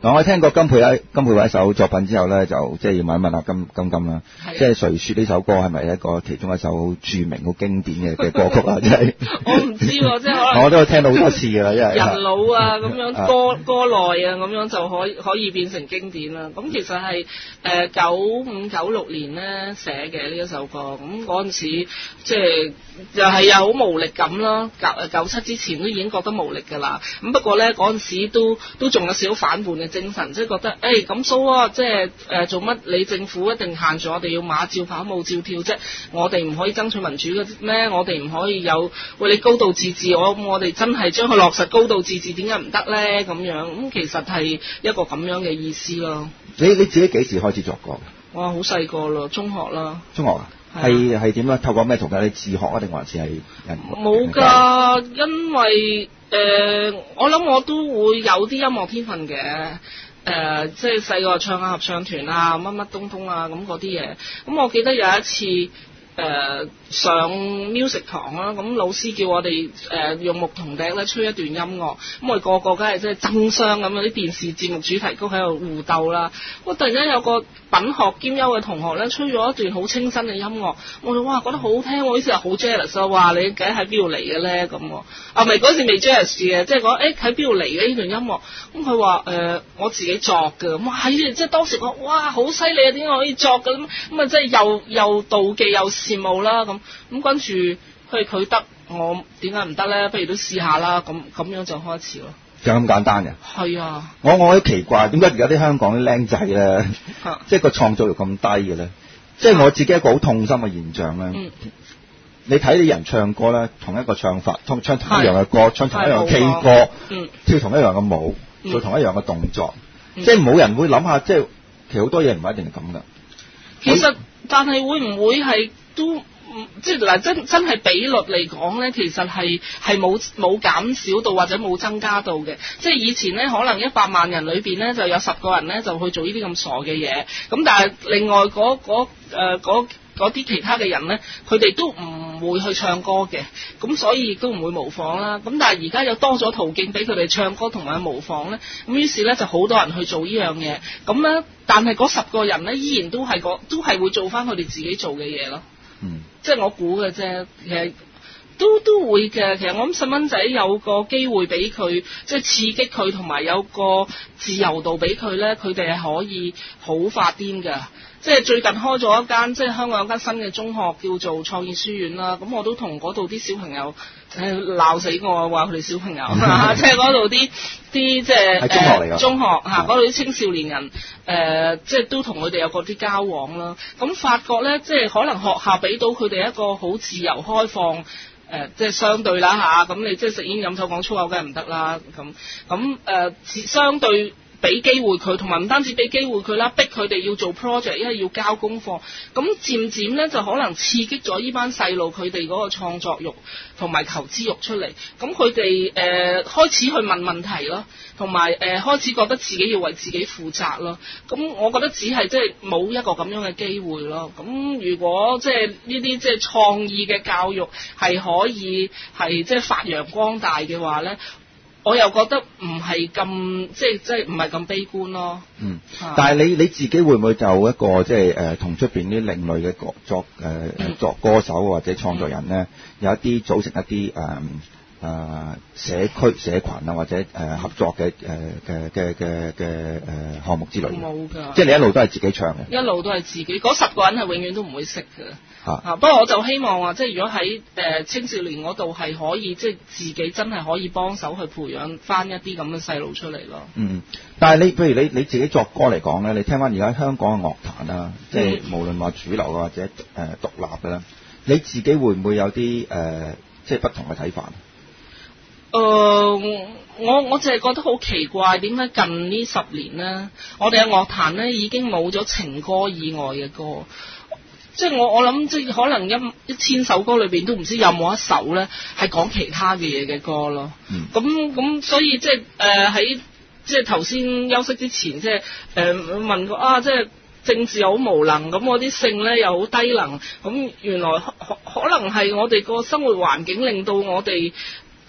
嗱，我聽過金佩惠金佩惠一首作品之後咧，就即係要問一問下金金金啦，即係誰說呢首歌係咪一個其中一首好著名、好經典嘅嘅歌曲啊？即係我唔知喎，即係可能我都有聽到好多次㗎啦，因為人老啊咁樣歌歌內啊咁樣就可以可以變成經典啦。咁其實係誒九五九六年咧寫嘅呢一首歌，咁嗰陣時即係又係有好無力感啦。九九七之前都已經覺得無力㗎啦。咁不過咧嗰陣時都都仲有少少反叛嘅精神，即係覺得誒咁蘇啊，即係誒做乜你政府一定限住我哋要馬照跑舞照跳啫？我哋唔可以爭取民主嘅咩？我哋唔可以有喂你高度自治？我我哋真係將佢落實高度自治，點解唔得咧？咁樣咁其實係一個咁樣嘅意思咯。 你你自己幾時開始作歌？ 哇，好細個咯，中學啦。 中學啊？係係點啊？透過咩途徑？你自學啊，定還是係人？ 冇㗎，因為誒、呃，我諗我都會有啲音樂天分嘅。誒、呃，即係細個唱下合唱團啊，乜乜東東啊，咁嗰啲嘢。咁我記得有一次誒、呃、上 music 堂啦，咁老師叫我哋誒、呃、用牧童笛咧吹一段音樂，咁我哋個個梗係即係爭相咁樣啲電視節目主題曲喺度互鬥啦。我突然間有個品學兼優嘅同學咧，吹咗一段好清新嘅音樂，我哋哇覺得好好聽，我於是係好 jealous 啊！哇，你梗喺邊度嚟嘅咧咁？啊，咪嗰時未 jealous 嘅，即係講誒喺邊度嚟嘅呢段音樂？咁佢話誒我自己作嘅，咁哇！即係當時我哇好犀利啊！點解可以作嘅咁？咁啊即係又又妒忌又羨慕啦咁。咁跟住佢佢得，我點解唔得咧？不如都試下啦。咁咁樣就開始咯。 就咁簡單嘅？ 係啊！ 我我好奇怪，點解而家啲香港啲僆仔咧，即係個創造力咁低嘅咧？即係我自己一個好痛心嘅現象咧。嗯、你睇啲人唱歌咧，同一個唱法，唱同一樣嘅歌，唱同一樣嘅 K 歌，嗯、跳同一樣嘅舞，嗯、做同一樣嘅動作，嗯、即係冇人會諗下，即係其實好多嘢唔係一定係咁噶。 其實，但係會唔會係都？即係嗱，真真係比率嚟講咧，其實係係冇冇減少到或者冇增加到嘅。即係以前咧，可能一百萬人裏邊咧就有十個人咧就去做呢啲咁傻嘅嘢。咁但係另外嗰嗰誒嗰嗰啲其他嘅人咧，佢哋都唔會去唱歌嘅。咁所以亦都唔會模仿啦。咁但係而家有多咗途徑俾佢哋唱歌同埋模仿咧。咁於是咧就好多人去做呢樣嘢。咁咧，但係嗰十個人咧依然都係個都係會做翻佢哋自己做嘅嘢咯。 嗯， 即係我估嘅啫，其實都都會嘅。其實我諗細蚊仔有個機會俾佢，即係刺激佢，同埋有個自由度俾佢咧，佢哋係可以好發癲㗎。即係最近開咗一間，即係香港有間新嘅中學叫做創意書院啦。咁我都同嗰度啲小朋友誒鬧死我，話佢哋小朋友，即係嗰度啲啲即係係中學嚟㗎， 中學嚇嗰度啲青少年人誒、呃，即係都同佢哋有嗰啲交往啦。咁發覺咧，即係可能學校俾到佢哋一個好自由開放誒、呃，即係相對啦嚇。咁、啊、你即係食煙飲酒講粗口梗係唔得啦。咁咁誒，相對。俾機會佢，同埋唔單止俾機會佢啦，逼佢哋要做 project，因為要交功課。咁漸漸咧就可能刺激咗呢班細路佢哋嗰個創作欲同埋求知欲出嚟。咁佢哋誒開始去問問題咯，同埋誒開始覺得自己要為自己負責咯。咁我覺得只係即係冇一個咁樣嘅機會咯。咁如果即係呢啲即係創意嘅教育係可以係即係發揚光大嘅話咧，我又覺得唔係咁即係即係唔係咁悲觀咯。 嗯，但係你你自己會唔會就一個即係誒同出邊啲另類嘅作作誒、呃嗯、作歌手或者創作人咧，嗯、有一啲組成一啲誒誒社區社群啊，或者誒、呃、合作嘅誒嘅嘅嘅嘅誒項目之類？冇㗎，即係你一路都係自己唱嘅。 一路都係自己，嗰十個人係永遠都唔會識嘅。嚇、啊！不過我就希望話，即係如果喺誒、呃、青少年嗰度係可以，即係自己真係可以幫手去培養翻一啲咁嘅細路出嚟咯。 嗯，但係你譬如你你自己作歌嚟講咧，你聽翻而家香港嘅樂壇啦，即係無論話主流或者誒、呃、獨立嘅啦，你自己會唔會有啲誒、呃、即係不同嘅睇法？ 誒、呃，我我淨係覺得好奇怪，點解近呢十年咧，我哋嘅樂壇咧已經冇咗情歌以外嘅歌。即係我我諗，即係可能一一千首歌裏邊都唔知有冇一首咧係講其他嘅嘢嘅歌咯。咁咁、嗯、所以即係誒喺即係頭先休息之前，即係誒、呃、問過啊，即係政治又好無能，咁我啲性咧又好低能。咁原來可可能係我哋個生活環境令到我哋誒、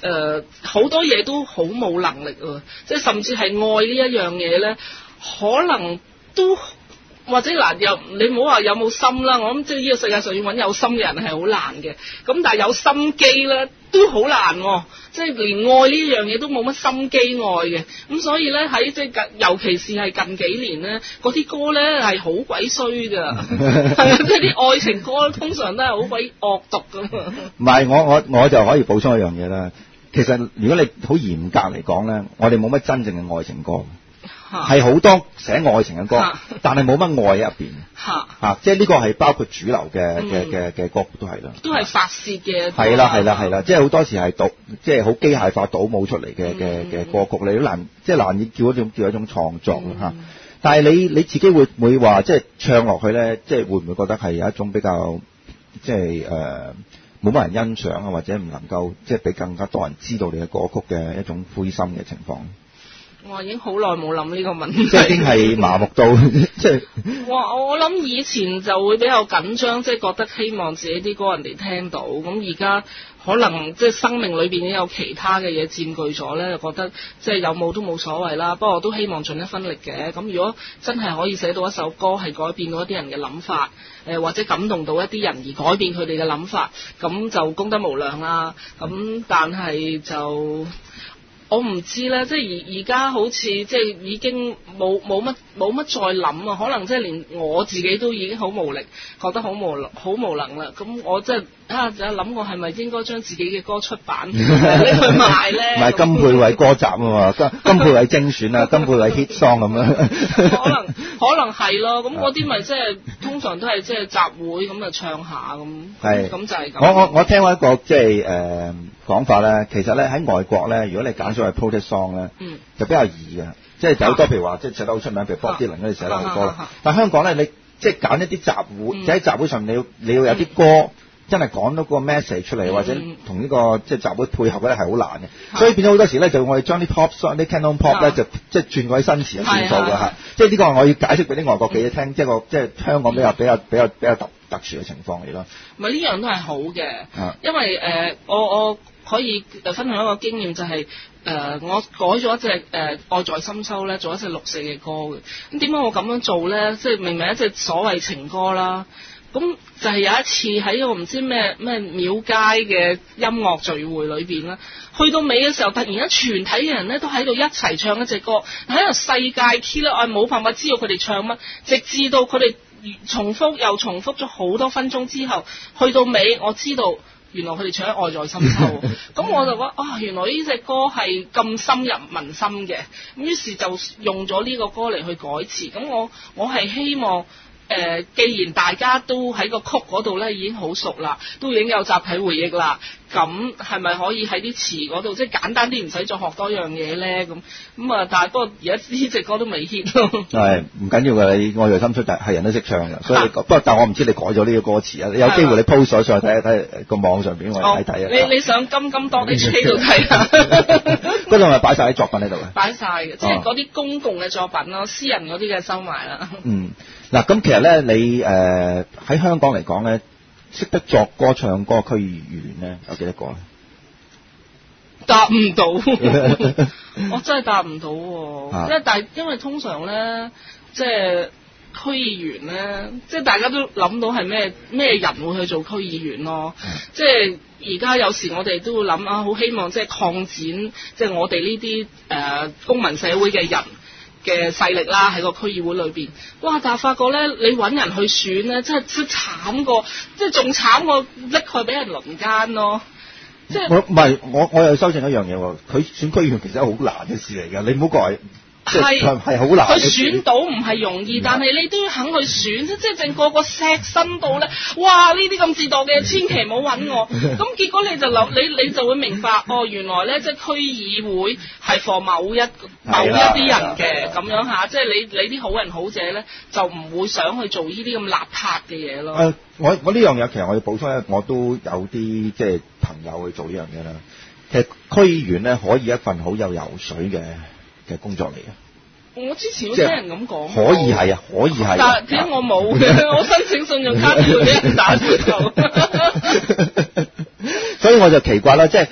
誒好多嘢都好冇能力啊，即係甚至係愛呢一樣嘢咧，可能都。或者嗱，又你唔好話有冇心啦，我諗即係呢個世界上要揾有心嘅人係好難嘅。咁但係有心機咧都好難喎，即係連愛呢樣嘢都冇乜心機愛嘅。咁所以咧喺即係近，尤其是係近幾年咧，嗰啲歌咧係好鬼衰㗎，係啊，即係啲愛情歌通常都係好鬼惡毒㗎嘛。 唔係，我我我就可以補充一樣嘢啦。其實如果你好嚴格嚟講咧，我哋冇乜真正嘅愛情歌。係好多寫愛情嘅歌，但係冇乜愛喺入邊。嚇嚇，即係呢個係包括主流嘅嘅嘅嘅歌都係啦。都係發泄嘅。係啦係啦係啦，即係好多時係倒，即係好機械化倒模出嚟嘅嘅嘅歌曲，你都難，即係難以叫一種叫一種創作嚇。但係你你自己會唔會話即係唱落去咧？即係會唔會覺得係有一種比較即係誒冇乜人欣賞啊，或者唔能夠即係俾更加多人知道你嘅歌曲嘅一種灰心嘅情況？ 我已經好耐冇諗呢個問題， 即係已經係麻木到，即係。 哇！我諗以前就會比較緊張，即係覺得希望自己啲歌人哋聽到。咁而家可能即係生命裏邊已經有其他嘅嘢佔據咗咧，就覺得即係有冇都冇所謂啦。不過我都希望盡一分力嘅。咁如果真係可以寫到一首歌係改變到一啲人嘅諗法，誒或者感動到一啲人而改變佢哋嘅諗法，咁就功德無量啦。咁但係就。我唔知咧，即係而而家好似即係已經冇冇乜冇乜再諗啊，可能即係連我自己都已經好無力，覺得好無好無能啦。咁我即係啊，就諗過係咪應該將自己嘅歌出版拎去賣咧？ 唔係金配位歌集啊嘛，金金配位精選啊，金配位 hit song 咁樣。 可能可能係咯，咁嗰啲咪即係通常都係即係集會咁就唱下咁。係。咁就係咁。我我我聽過一個即係誒講法咧，其實咧喺外國咧，如果你揀咗係 protest song 咧，嗯，就比較易嘅，即係有好多譬如話即係寫得好出名，譬如 Bob Dylan 嗰啲寫得好多啦。但香港咧，你即係揀一啲集會，即喺集會上你要你要有啲歌真係講到個 message 出嚟，或者同呢個即係集會配合咧係好難嘅。所以變咗好多時咧，就我哋將啲 pop song、啲 canon pop 咧就即係轉過啲新詞嘅元素嘅嚇。即係呢個我要解釋俾啲外國記者聽，即係個即係香港比較比較比較比較特特殊嘅情況嚟咯。 咪呢樣都係好嘅，因為誒我我。可以誒分享一個經驗，就係、是、誒、呃、我改咗一隻誒、呃、愛在深秋咧，做一隻六四嘅歌嘅。咁點解我咁樣做咧？即係明明一隻所謂情歌啦，咁就係有一次喺一個唔知咩咩廟街嘅音樂聚會裏邊啦，去到尾嘅時候，突然間全體嘅人咧都喺度一齊唱一隻歌，喺度世界 key 咧，我係冇辦法知道佢哋唱乜，直至到佢哋重複又重複咗好多分鐘之後，去到尾我知道。原來佢哋唱《愛在深秋》，咁我就覺得啊，原來呢隻歌係咁深入民心嘅，咁於是就用咗呢個歌嚟去改詞。咁我我係希望。誒、呃，既然大家都喺個曲嗰度咧已經好熟啦，都已經有集體回憶啦，咁係咪可以喺啲詞嗰度即係簡單啲，唔使再學多樣嘢咧？咁咁啊，但係不過而家呢隻歌都未 hit 咯。係唔緊要嘅，你愛在深秋係人都識唱嘅，所以不過但係我唔知你改咗呢個歌詞啊，你有機會你 post 咗上去睇一睇個網上邊我哋睇睇啊。你你上金金多 H K 度睇下，嗰度咪擺晒啲作品喺度嘅，擺晒嘅，即係嗰啲公共嘅作品咯，私人嗰啲嘅收埋啦。嗯。嗱，咁其實咧，你誒喺、呃、香港嚟講咧，識得作歌唱歌區議員咧有幾多個咧？答唔到，我真係答唔到喎。因為但係因為通常咧，即係區議員咧，即係大家都諗到係咩咩人會去做區議員咯。嗯、即係而家有時我哋都會諗啊，好希望即係擴展即係我哋呢啲誒公民社會嘅人嘅勢力啦，喺個區議會裏邊，哇！但係發覺咧，你揾人去選咧，真係真慘過，即係仲慘過拎佢俾人輪奸咯。即係我唔係我我又修正一樣嘢喎，佢選區議員其實係好難嘅事嚟㗎，你唔好怪。係係好難，佢選到唔係容易，但係你都要肯去選，即係正個個錫身到咧，哇！呢啲咁折墮嘅，千祈唔好揾我。咁結果你就諗，你你就會明白，哦，原來咧即係區議會係放某一某一啲人嘅咁樣嚇，即係你你啲好人好者咧，就唔會想去做呢啲咁邋遢嘅嘢咯。誒、呃，我我呢樣嘢其實我要補充咧，我都有啲即係朋友去做呢樣嘢啦。其實區議員咧可以一份好有油水嘅嘅工作嚟嘅，我之前都聽人咁講，可以係啊，可以係。但係點解我冇嘅？我申請信用卡都要俾人打折頭。所以我就奇怪啦，即係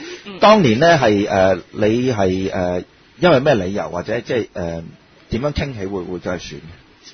當年咧係誒你係誒、呃、因為咩理由或者即係誒點樣傾起會會再選？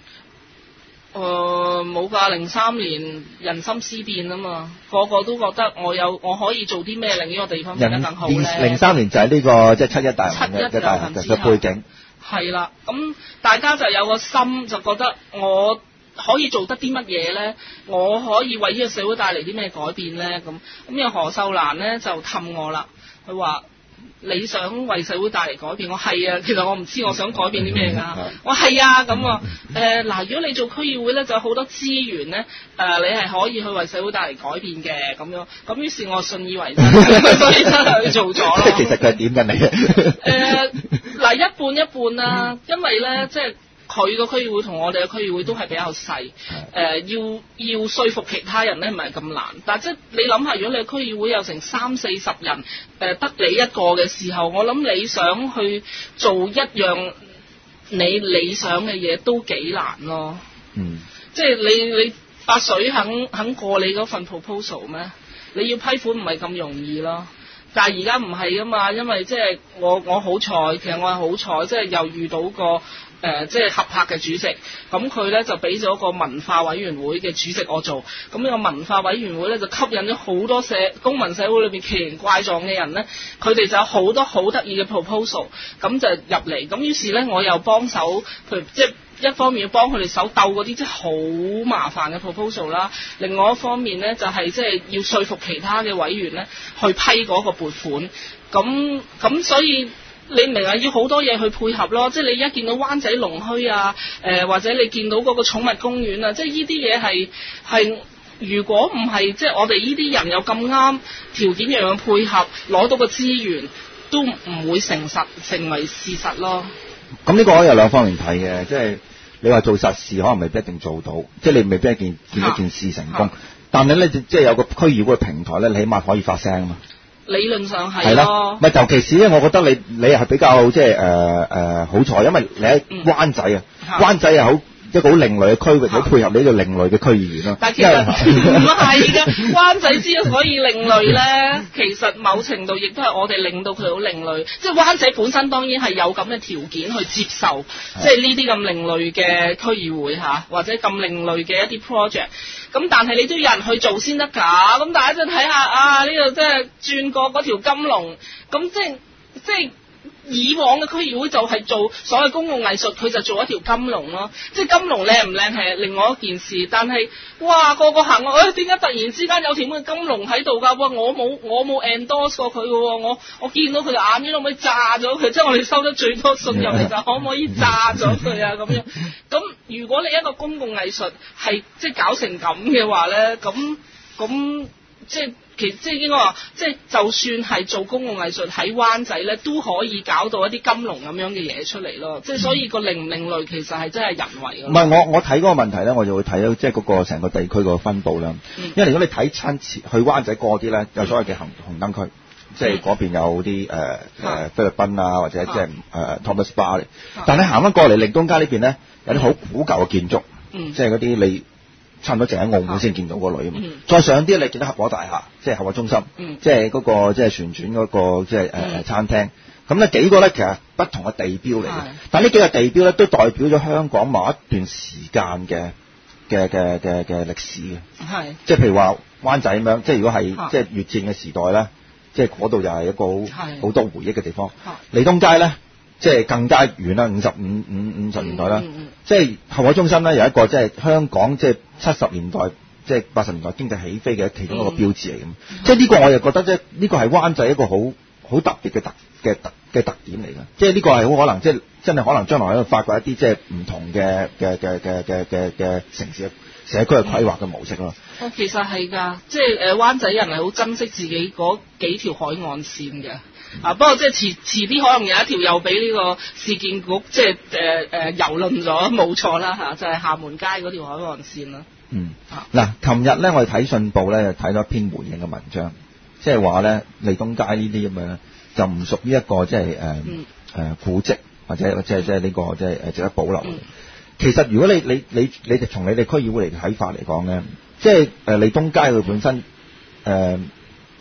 誒冇㗎，零三年人心思變啊嘛，個個都覺得我有我可以做啲咩令呢個地方變得更好咧。 零三年就係呢、這個即係、就是、七一大行嘅七一大行嘅背景。 係啦，咁大家就有個心，就覺得我可以做得啲乜嘢咧？我可以為呢個社會帶嚟啲咩改變咧？咁咁呢個何秀蘭咧就氹我啦，佢話。你想為社會帶嚟改變，我係啊，其實我唔知我想改變啲咩㗎，我係啊咁啊，誒嗱、呃，如果你做區議會咧，就有好多資源咧，誒、呃、你係可以去為社會帶嚟改變嘅咁樣，咁於是我信以為真，所以真係去做咗咯。 即係其實佢係點緊你嘅？ 誒嗱，一半一半啦、啊，因為咧即係。佢個區議會同我哋嘅區議會都係比較細，誒、呃、要要説服其他人咧唔係咁難，但係即係你諗下，如果你嘅區議會有成三四十人，誒、呃、得你一個嘅時候，我諗你想去做一樣你理想嘅嘢都幾難咯。嗯，即係你你阿水肯肯過你嗰份 proposal 咩？你要批款唔係咁容易咯。但係而家唔係㗎嘛，因為即係我我好彩，其實我係好彩，即係又遇到個。誒、呃，即係合拍嘅主席，咁佢咧就俾咗個文化委員會嘅主席我做，咁呢個文化委員會咧就吸引咗好多社公民社會裏邊奇形怪狀嘅人咧，佢哋就有好多好得意嘅 proposal，咁就入嚟，咁於是咧我又幫手，譬如即係一方面要幫佢哋手鬥嗰啲即係好麻煩嘅 proposal 啦，另外一方面咧就係即係要說服其他嘅委員咧去批嗰個撥款，咁咁所以。你明係要好多嘢去配合咯，即係你一見到灣仔龍墟啊，誒、呃、或者你見到嗰個寵物公園啊，即係呢啲嘢係係如果唔係即係我哋呢啲人有咁啱條件樣樣配合，攞到個資源都唔會成實成為事實咯。 咁呢個可以有兩方面睇嘅，即係你話做實事可能未必一定做到，即係你未必一件見一件事成功，但係咧即係有個區議會嘅平台咧，你起碼可以發聲啊嘛。 理論上係咯， 咪尤其是咧，我覺得你你係比較即係誒誒好彩，因為你喺灣仔啊，嗯、灣仔係好一個好另類嘅區域，好配合你呢個另類嘅區議員咯。 但係其實唔係㗎，灣仔之所以另類咧，其實某程度亦都係我哋令到佢好另類。即係灣仔本身當然係有咁嘅條件去接受，即係呢啲咁另類嘅區議會嚇，或者咁另類嘅一啲 project。咁但係你都要人去做先得㗎，咁大家就睇下啊呢度即係轉過嗰條金龍，咁即係即係以往嘅區議會就係做所謂公共藝術，佢就做一條金龍咯，即係金龍靚唔靚係另外一件事，但係哇個個行我，誒點解突然之間有條咁嘅金龍喺度㗎？哇我冇我冇 endorse 過佢嘅喎，我我見到佢眼睛可唔可以炸咗佢？即係我哋收得最多信入嚟就可唔可以炸咗佢啊咁樣？咁如果你一個公共藝術係即係搞成咁嘅話咧，咁咁即係其即係應該話，即係就算係做公共藝術喺灣仔咧，都可以搞到一啲金龍咁樣嘅嘢出嚟咯。即係所以個另唔另類其實係真係人為嘅。唔係我我睇嗰個問題咧，我就會睇到即係嗰個成個地區個分佈啦。嗯、因為如果你睇親去灣仔過啲咧，有所謂嘅紅紅燈區。即係嗰邊有啲誒誒菲律賓啊，或者即係誒 Thomas Bar，但係行翻過嚟利東街呢邊咧，有啲好古舊嘅建築，嗯、即係嗰啲你差唔多淨喺澳門先見到嗰類啊嘛。嗯、再上啲你見到合和大廈，即係合和中心，嗯、即係嗰、嗰個即係旋轉嗰、嗰個即係誒誒餐廳。咁咧幾個咧其實不同嘅地標嚟嘅，但呢幾個地標咧都代表咗香港某一段時間嘅嘅嘅嘅嘅歷史嘅。係，即係譬如話灣仔咁樣，即係如果係即係越戰嘅時代咧。即係嗰度就係一個好好多回憶嘅地方。利東街咧，即係更加遠啦，五十五五五十年代啦。嗯嗯、即係合和中心咧，有一個即係香港即係七十年代、即係八十年代經濟起飛嘅其中一個標誌嚟嘅。嗯、即係呢個我又覺得即係呢個係灣仔一個好好特別嘅特嘅特嘅特點嚟嘅。即係呢個係好可能即係真係可能將來喺度發掘一啲即係唔同嘅嘅嘅嘅嘅嘅嘅城市社區嘅規劃嘅模式咯。 哦，其實係㗎，即係誒灣仔人係好珍惜自己嗰幾條海岸線嘅。嗯、啊，不過即係遲遲啲可能有一條又俾呢個市建局即係誒誒蹂躪咗，冇錯啦嚇，就係、是、廈門街嗰條海岸線啦。嗯。嗱、啊，琴日咧我哋睇信報咧睇咗一篇回應嘅文章，即係話咧利東街呢啲咁樣咧就唔屬於一個即係誒誒古蹟或者即係即係呢個即係誒值得保留。嗯、其實如果你你你你哋從你哋區議會嚟睇法嚟講咧。即係誒利東街佢本身誒，佢、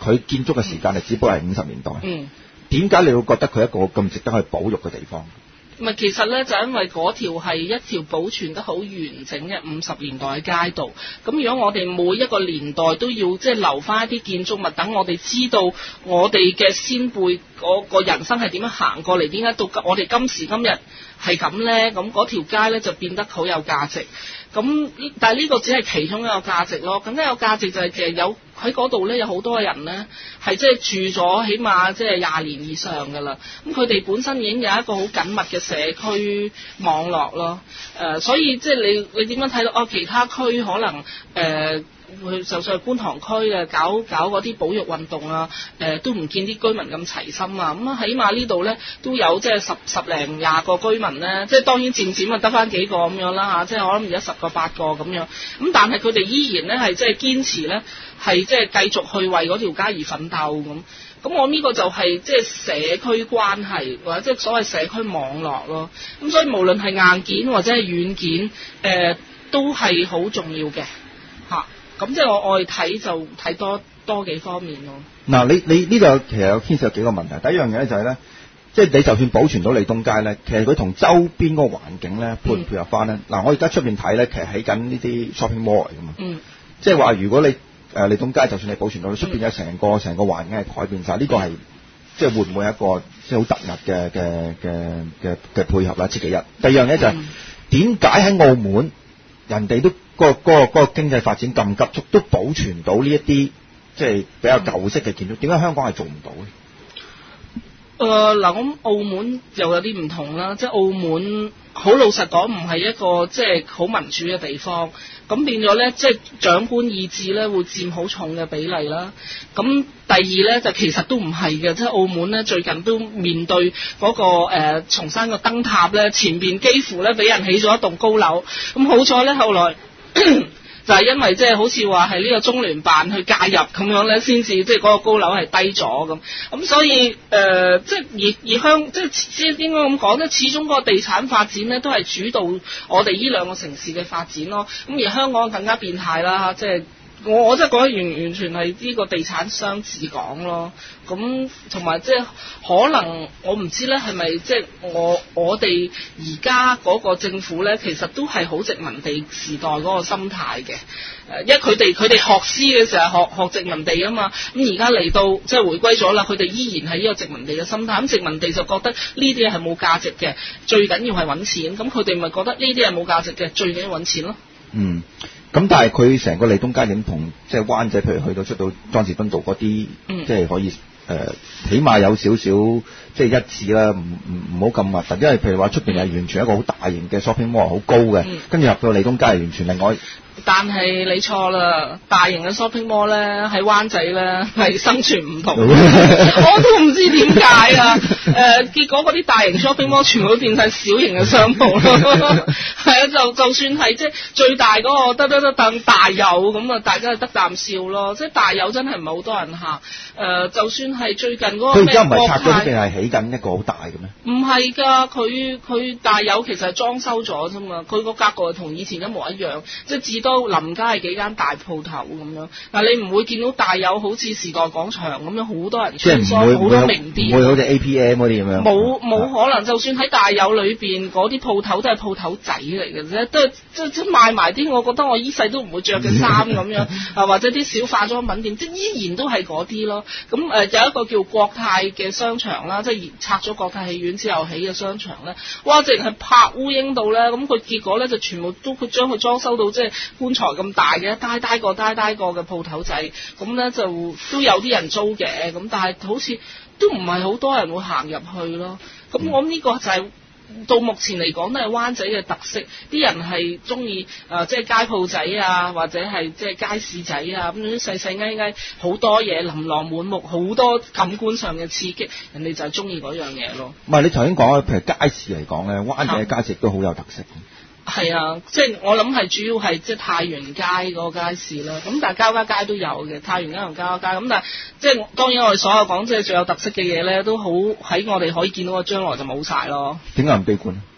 佢建築嘅時間係只不過係五十年代。 嗯。點解你會覺得佢一個咁值得去保育嘅地方？ 唔係，其實咧就因為嗰條係一條保存得好完整嘅五十年代嘅街道。咁如果我哋每一個年代都要即係留翻一啲建築物，等我哋知道我哋嘅先輩嗰個人生係點樣行過嚟，點解到我哋今時今日係咁咧？咁嗰條街咧就變得好有價值。咁但係呢個只係其中一個價值咯。更加有價值就係其實有喺嗰度咧有好多人咧係即係住咗起碼即係廿年以上㗎啦。咁佢哋本身已經有一個好緊密嘅社區網絡咯。誒、呃，所以即係你你點樣睇到哦？其他區可能誒。呃去就算係觀塘區啊，搞搞嗰啲保育運動啊，誒、呃、都唔見啲居民咁齊心啊，咁啊起碼呢度咧都有即係十十零廿個居民咧，即係當然漸漸啊得返幾個咁樣啦嚇，即係我諗而家十個八個咁樣，咁但係佢哋依然咧係即係堅持咧係即係繼續去為嗰條街而奮鬥咁，咁我呢個就係即係社區關係或者即係所謂社區網絡咯，咁所以無論係硬件或者係軟件，誒、呃、都係好重要嘅嚇。咁即係我我哋睇就睇多多幾方面咯。 嗱，你你呢度其實有牽涉幾個問題。第一樣嘢咧就係咧，即係你就算保存到利東街咧，其實佢同周邊嗰個環境咧配唔配合翻咧？嗱、嗯，我而家出邊睇咧，其實起緊呢啲 shopping mall 嚟噶嘛。嗯。即係話如果你誒利東街就算你保存到，出邊有成個成個環境係改變晒，呢、呢個係即係會唔會一個即係好突兀嘅嘅嘅嘅嘅配合啦？即其一。第二樣嘢就係點解喺澳門人哋都嗰、嗰個嗰、嗰個嗰個經濟發展咁急速，都保存到呢一啲即係比較舊式嘅建築，點解香港係做唔到咧？ 誒嗱，咁澳門又有啲唔同啦，即係澳門好老實講唔係一個即係好民主嘅地方，咁變咗咧，即係長官意志咧會佔好重嘅比例啦。咁第二咧就其實都唔係嘅，即係澳門咧最近都面對嗰、嗰個誒松山個燈塔咧，前邊幾乎咧俾人起咗一棟高樓，咁好彩咧後來。就係因為即係好似話係呢個中聯辦去介入咁樣咧，先至即係嗰個高樓係低咗咁。咁所以誒、呃，即係而而香即係即係應該咁講咧，始終嗰個地產發展咧都係主導我哋呢兩個城市嘅發展咯。咁而香港更加變態啦，即係我我真係覺得完完全係呢個地產商治港咯。咁同埋即係可能我唔知咧係咪即係我我哋而家嗰個政府咧，其實都係好殖民地時代嗰個心態嘅。誒，因為佢哋佢哋學師嘅時候學學殖民地啊嘛，咁而家嚟到即係回歸咗啦，佢哋依然係呢個殖民地嘅心態。咁殖民地就覺得呢啲嘢係冇價值嘅，最緊要係揾錢。咁佢哋咪覺得呢啲係冇價值嘅，最緊要揾錢咯。嗯。 咁但係佢成個利東街點同即係灣仔，譬如去到出到莊士敦道嗰啲，嗯、即係可以誒、呃，起碼有少少即係一致啦，唔唔唔好咁密實。因為譬如話出邊係完全一個好大型嘅 shopping mall，好高嘅，跟住入到利東街係完全另外。 但係你錯啦，大型嘅 shopping mall 咧喺灣仔咧係生存唔同，我都唔知點解啊！誒、呃，結果嗰啲大型 shopping mall 全部都變晒小型嘅商鋪咯，係啊，就就算係即係最大嗰個得得得等大有咁啊，大家係得啖笑咯，即係大有真係唔係好多人行。誒、呃，就算係最近嗰個咩國泰，佢而家唔係拆咗定係起緊一個好大嘅咩？唔係㗎，佢佢大有其實係裝修咗啫嘛，佢個格局係同以前一模一樣，即係至多臨街係幾間大鋪頭咁樣。嗱，你唔會見到大有好似時代廣場咁樣好多人穿梭，好多名店，唔會好似 A P M 嗰啲咁樣。冇冇可能，就算喺大有裏邊嗰啲鋪頭都係鋪頭仔嚟嘅啫，都係即即賣埋啲我覺得我一世都唔會着嘅衫咁樣啊，或者啲小化妝品店，即依然都係嗰啲咯。咁誒、呃、有一個叫國泰嘅商場啦，即係拆咗國泰戲院之後起嘅商場咧，哇！淨係拍烏蠅到咧，咁佢結果咧就全部都佢將佢裝修到即係棺材咁大嘅，呆呆個呆呆個嘅鋪頭仔，咁咧就都有啲人租嘅，咁但係好似都唔係好多人會行入去咯。咁我諗呢個就係、是。到目前嚟講都係灣仔嘅特色，啲人係中意誒即係街鋪仔啊，或者係即係街市仔啊，咁樣細細翳翳好多嘢，琳琅滿目，好多感官上嘅刺激，人哋就係中意嗰樣嘢咯。 唔係你頭先講啊，譬如街市嚟講咧，灣仔嘅街市都好有特色。 係啊，即係我諗係主要係即係太原街嗰個街市啦，咁但係交加街都有嘅，太原街同交加街，咁但係即係當然我哋所有講即係最有特色嘅嘢咧，都好喺我哋可以見到嘅將來就冇晒咯。點解唔悲觀？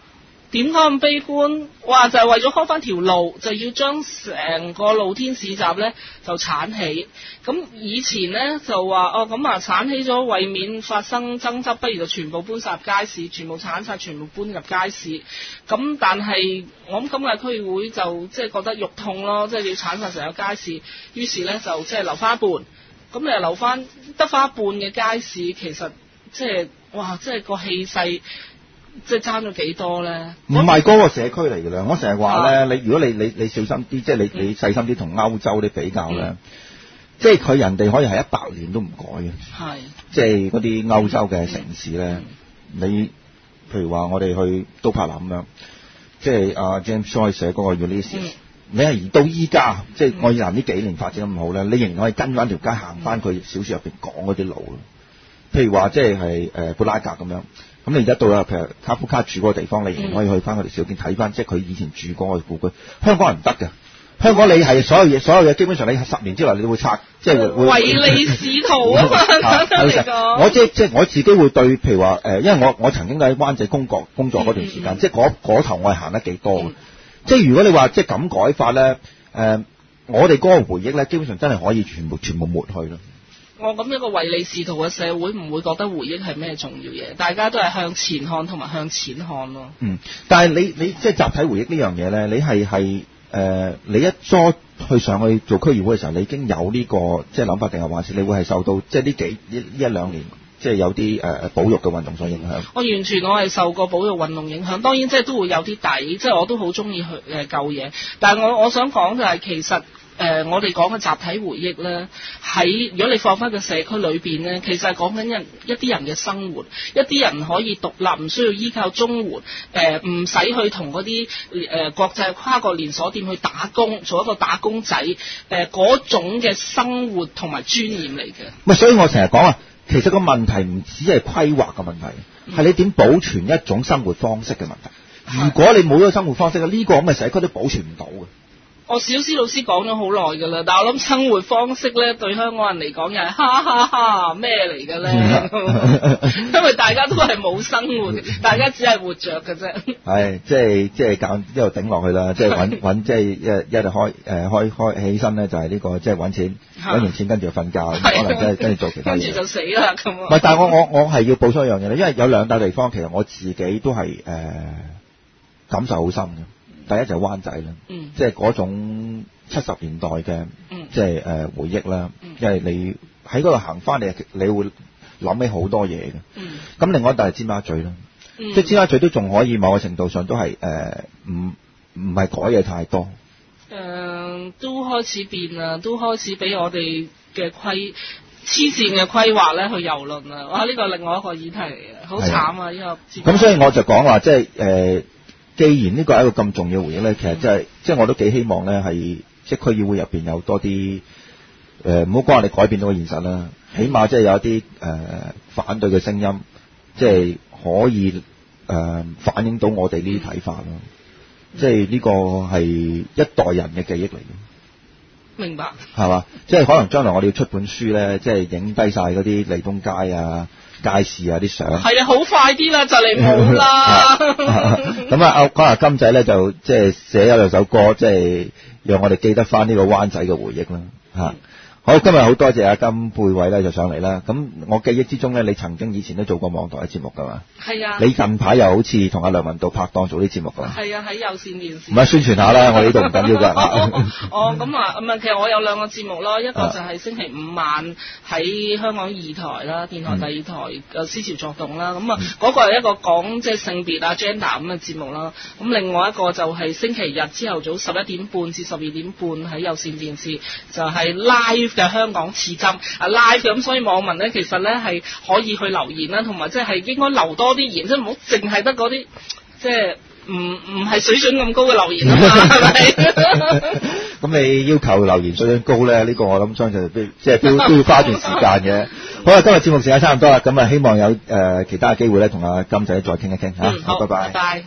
點解咁悲觀？話就係為咗開翻條路，就要將成個露天市集咧就剷起。咁以前咧就話哦，咁啊剷起咗，為免發生爭執，不如就全部搬晒入街市，全部剷晒，全部搬入街市。咁但係我諗今日區議會就即係覺得肉痛咯，即係要剷晒成個街市。於是咧就即係留翻一半。咁你又留翻得翻一半嘅街市，其實即係哇，即係個氣勢。即係爭咗幾多咧？ 唔係嗰個社區嚟嘅啦。我成日話咧，你如果你你你小心啲，即係你你細心啲同歐洲啲比較咧，嗯、即係佢人哋可以係一百年都唔改嘅。係，即係嗰啲歐洲嘅城市咧，嗯、你譬如話我哋去都柏林咁樣，即係阿 James Joyce 寫嗰個 Ulysses，嗯、你係到依家，即係愛爾蘭呢幾年發展咁好咧，你仍然可以跟翻條街行翻佢小説入邊講嗰啲路。譬如話即係係誒布拉格咁樣。咁你而家到啦，譬如卡夫卡住嗰個地方，你仍然可以去翻佢哋小店睇翻，即係佢以前住嗰個故居。香港人唔得嘅，香港你係所有嘢，所有嘢基本上你十年之內你都會拆，即係會會唯利是圖啊嘛！嚟講， 我即係即係我自己會對，譬如話誒，因為我我曾經喺灣仔工作工作嗰段時間，嗯、即係嗰嗰頭我係行得幾多嘅。嗯、即係如果你話即係咁改法咧，誒、呃，我哋嗰個回憶咧，基本上真係可以全部全部抹去咯。 我咁一個唯利是圖嘅社會，唔會覺得回憶係咩重要嘢，大家都係向前看同埋向錢看咯。 嗯，但係你你即係集體回憶呢樣嘢咧，你係係誒，你一初去上去做區議會嘅時候，你已經有呢、這個即係諗法，定係還是你會係受到即係呢幾呢一兩年即係有啲誒、呃、保育嘅運動所影響？ 我完全我係受過保育運動影響，當然即係都會有啲底，即係我都好中意去誒舊嘢，但係我我想講就係其實。誒、呃，我哋講嘅集體回憶咧，喺如果你放翻個社區裏邊咧，其實係講緊人一啲人嘅生活，一啲人可以獨立，唔需要依靠綜援，誒唔使去同嗰啲誒國際跨國連鎖店去打工，做一個打工仔，誒、呃、嗰種嘅生活同埋尊嚴嚟嘅。 唔係，所以我成日講啊，其實個問題唔只係規劃嘅問題，係、嗯、你點保存一種生活方式嘅問題。嗯、如果你冇咗個生活方式咧，呢、這個咁嘅社區都保存唔到嘅。 我小思老師講咗好耐㗎啦，但係我諗生活方式咧對香港人嚟講又係哈哈哈咩嚟嘅咧？因為大家都係冇生活，大家只係活着嘅啫。係， 即係即係搞一路頂落去啦，即係揾揾即係一一路開誒、呃、開開起身咧，就係呢、這個即係揾錢，揾完錢跟住瞓覺，可能跟跟住做其他嘢。 跟住就死啦咁。唔係，但係我我我係要補充一樣嘢咧，因為有兩笪地方其實我自己都係誒、呃、感受好深嘅。第一就係灣仔啦，嗯、即係嗰種七十年代嘅，嗯、即係誒、呃、回憶啦。嗯、因為你喺嗰度行翻嚟，你會諗起好多嘢嘅。咁、嗯、另外一笪係尖沙咀啦，嗯、即係尖沙咀都仲可以某個程度上都係誒唔唔係改嘢太多。 誒、呃，都開始變啦，都開始俾我哋嘅規黐線嘅規劃咧去遊論啦。哇！呢個另外一個議題嚟嘅，好慘啊！呢個。咁所以我就講話即係誒。呃既然呢個係一個咁重要嘅回憶咧，其實真係即係我都幾希望咧係即係區議會入邊有多啲誒，唔好講我哋改變到個現實啦，起碼即係有一啲誒、呃、反對嘅聲音，即係可以誒、呃、反映到我哋呢啲睇法咯。即係呢個係一代人嘅記憶嚟嘅。 明白。係嘛？即係可能將來我哋要出本書咧，即係影低晒嗰啲利東街啊、街市啊啲相。係啊，好快啲啦，就嚟冇啦。 咁啊，講下金仔咧就即係寫咗兩首歌，即係讓我哋記得翻呢個灣仔嘅回憶啦。嚇、嗯，好，今日好多謝阿金貝偉咧就上嚟啦。咁我記憶之中咧，你曾經以前都做過網台嘅節目㗎嘛？ 係啊。 你近排又好似同阿梁文道拍檔做啲節目㗎嘛？ 係啊，喺有線電視。 唔係宣傳下啦，我呢度唔緊要㗎。 哦，咁啊，唔係，其實我有兩個節目咯，一個就係星期五晚喺香港二台啦，電台第二台嘅思潮作動啦。咁啊、嗯，嗰個係一個講即係性別啊 gender 咁嘅節目啦。咁另外一個就係星期日朝頭早十一點半至十二點半喺有線電視，就係、是、live 嘅香港刺針啊 live 咁，所以網民咧其實咧係可以去留言啦，同埋即係應該留多啲言，即係唔好淨係得嗰啲即係唔唔係水準咁高嘅留言啊嘛，係咪？ 咁你要求留言水準高咧，呢、這個我諗相信即係都都要花段時間嘅。好啦，今日節目時間差唔多啦，咁啊希望有誒、呃、其他嘅機會咧，同阿金仔再傾一傾嚇。嗯，好，拜拜。拜拜。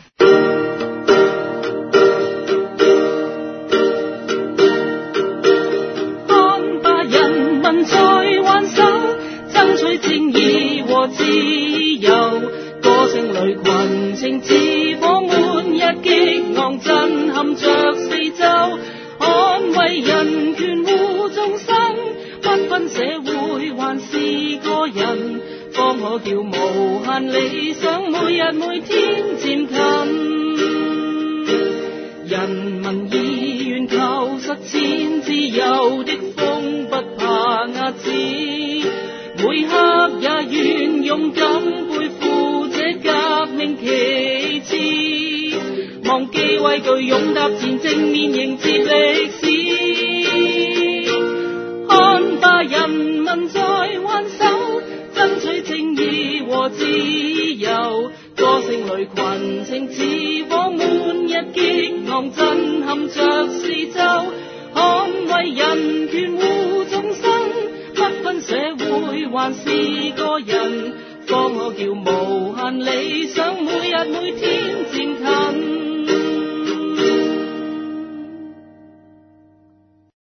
在挽手，爭取正義和自由。 歌聲裏群情似火滿日激昂，震撼着四周，捍衛人權護眾生，不分社會還是個人，方可叫無限理想每日每天漸近。人民意願求實踐自由的風，不怕壓制，每刻也願勇敢背負這革命旗幟，忘記畏懼勇踏前，正面迎接歷史。看吧，人民在挽手，爭取正義和自由，歌聲裏群情似火滿日激昂，震撼着四周，捍衛人權護眾生，不分社會還是個人，方可叫無限理想每日每天漸近。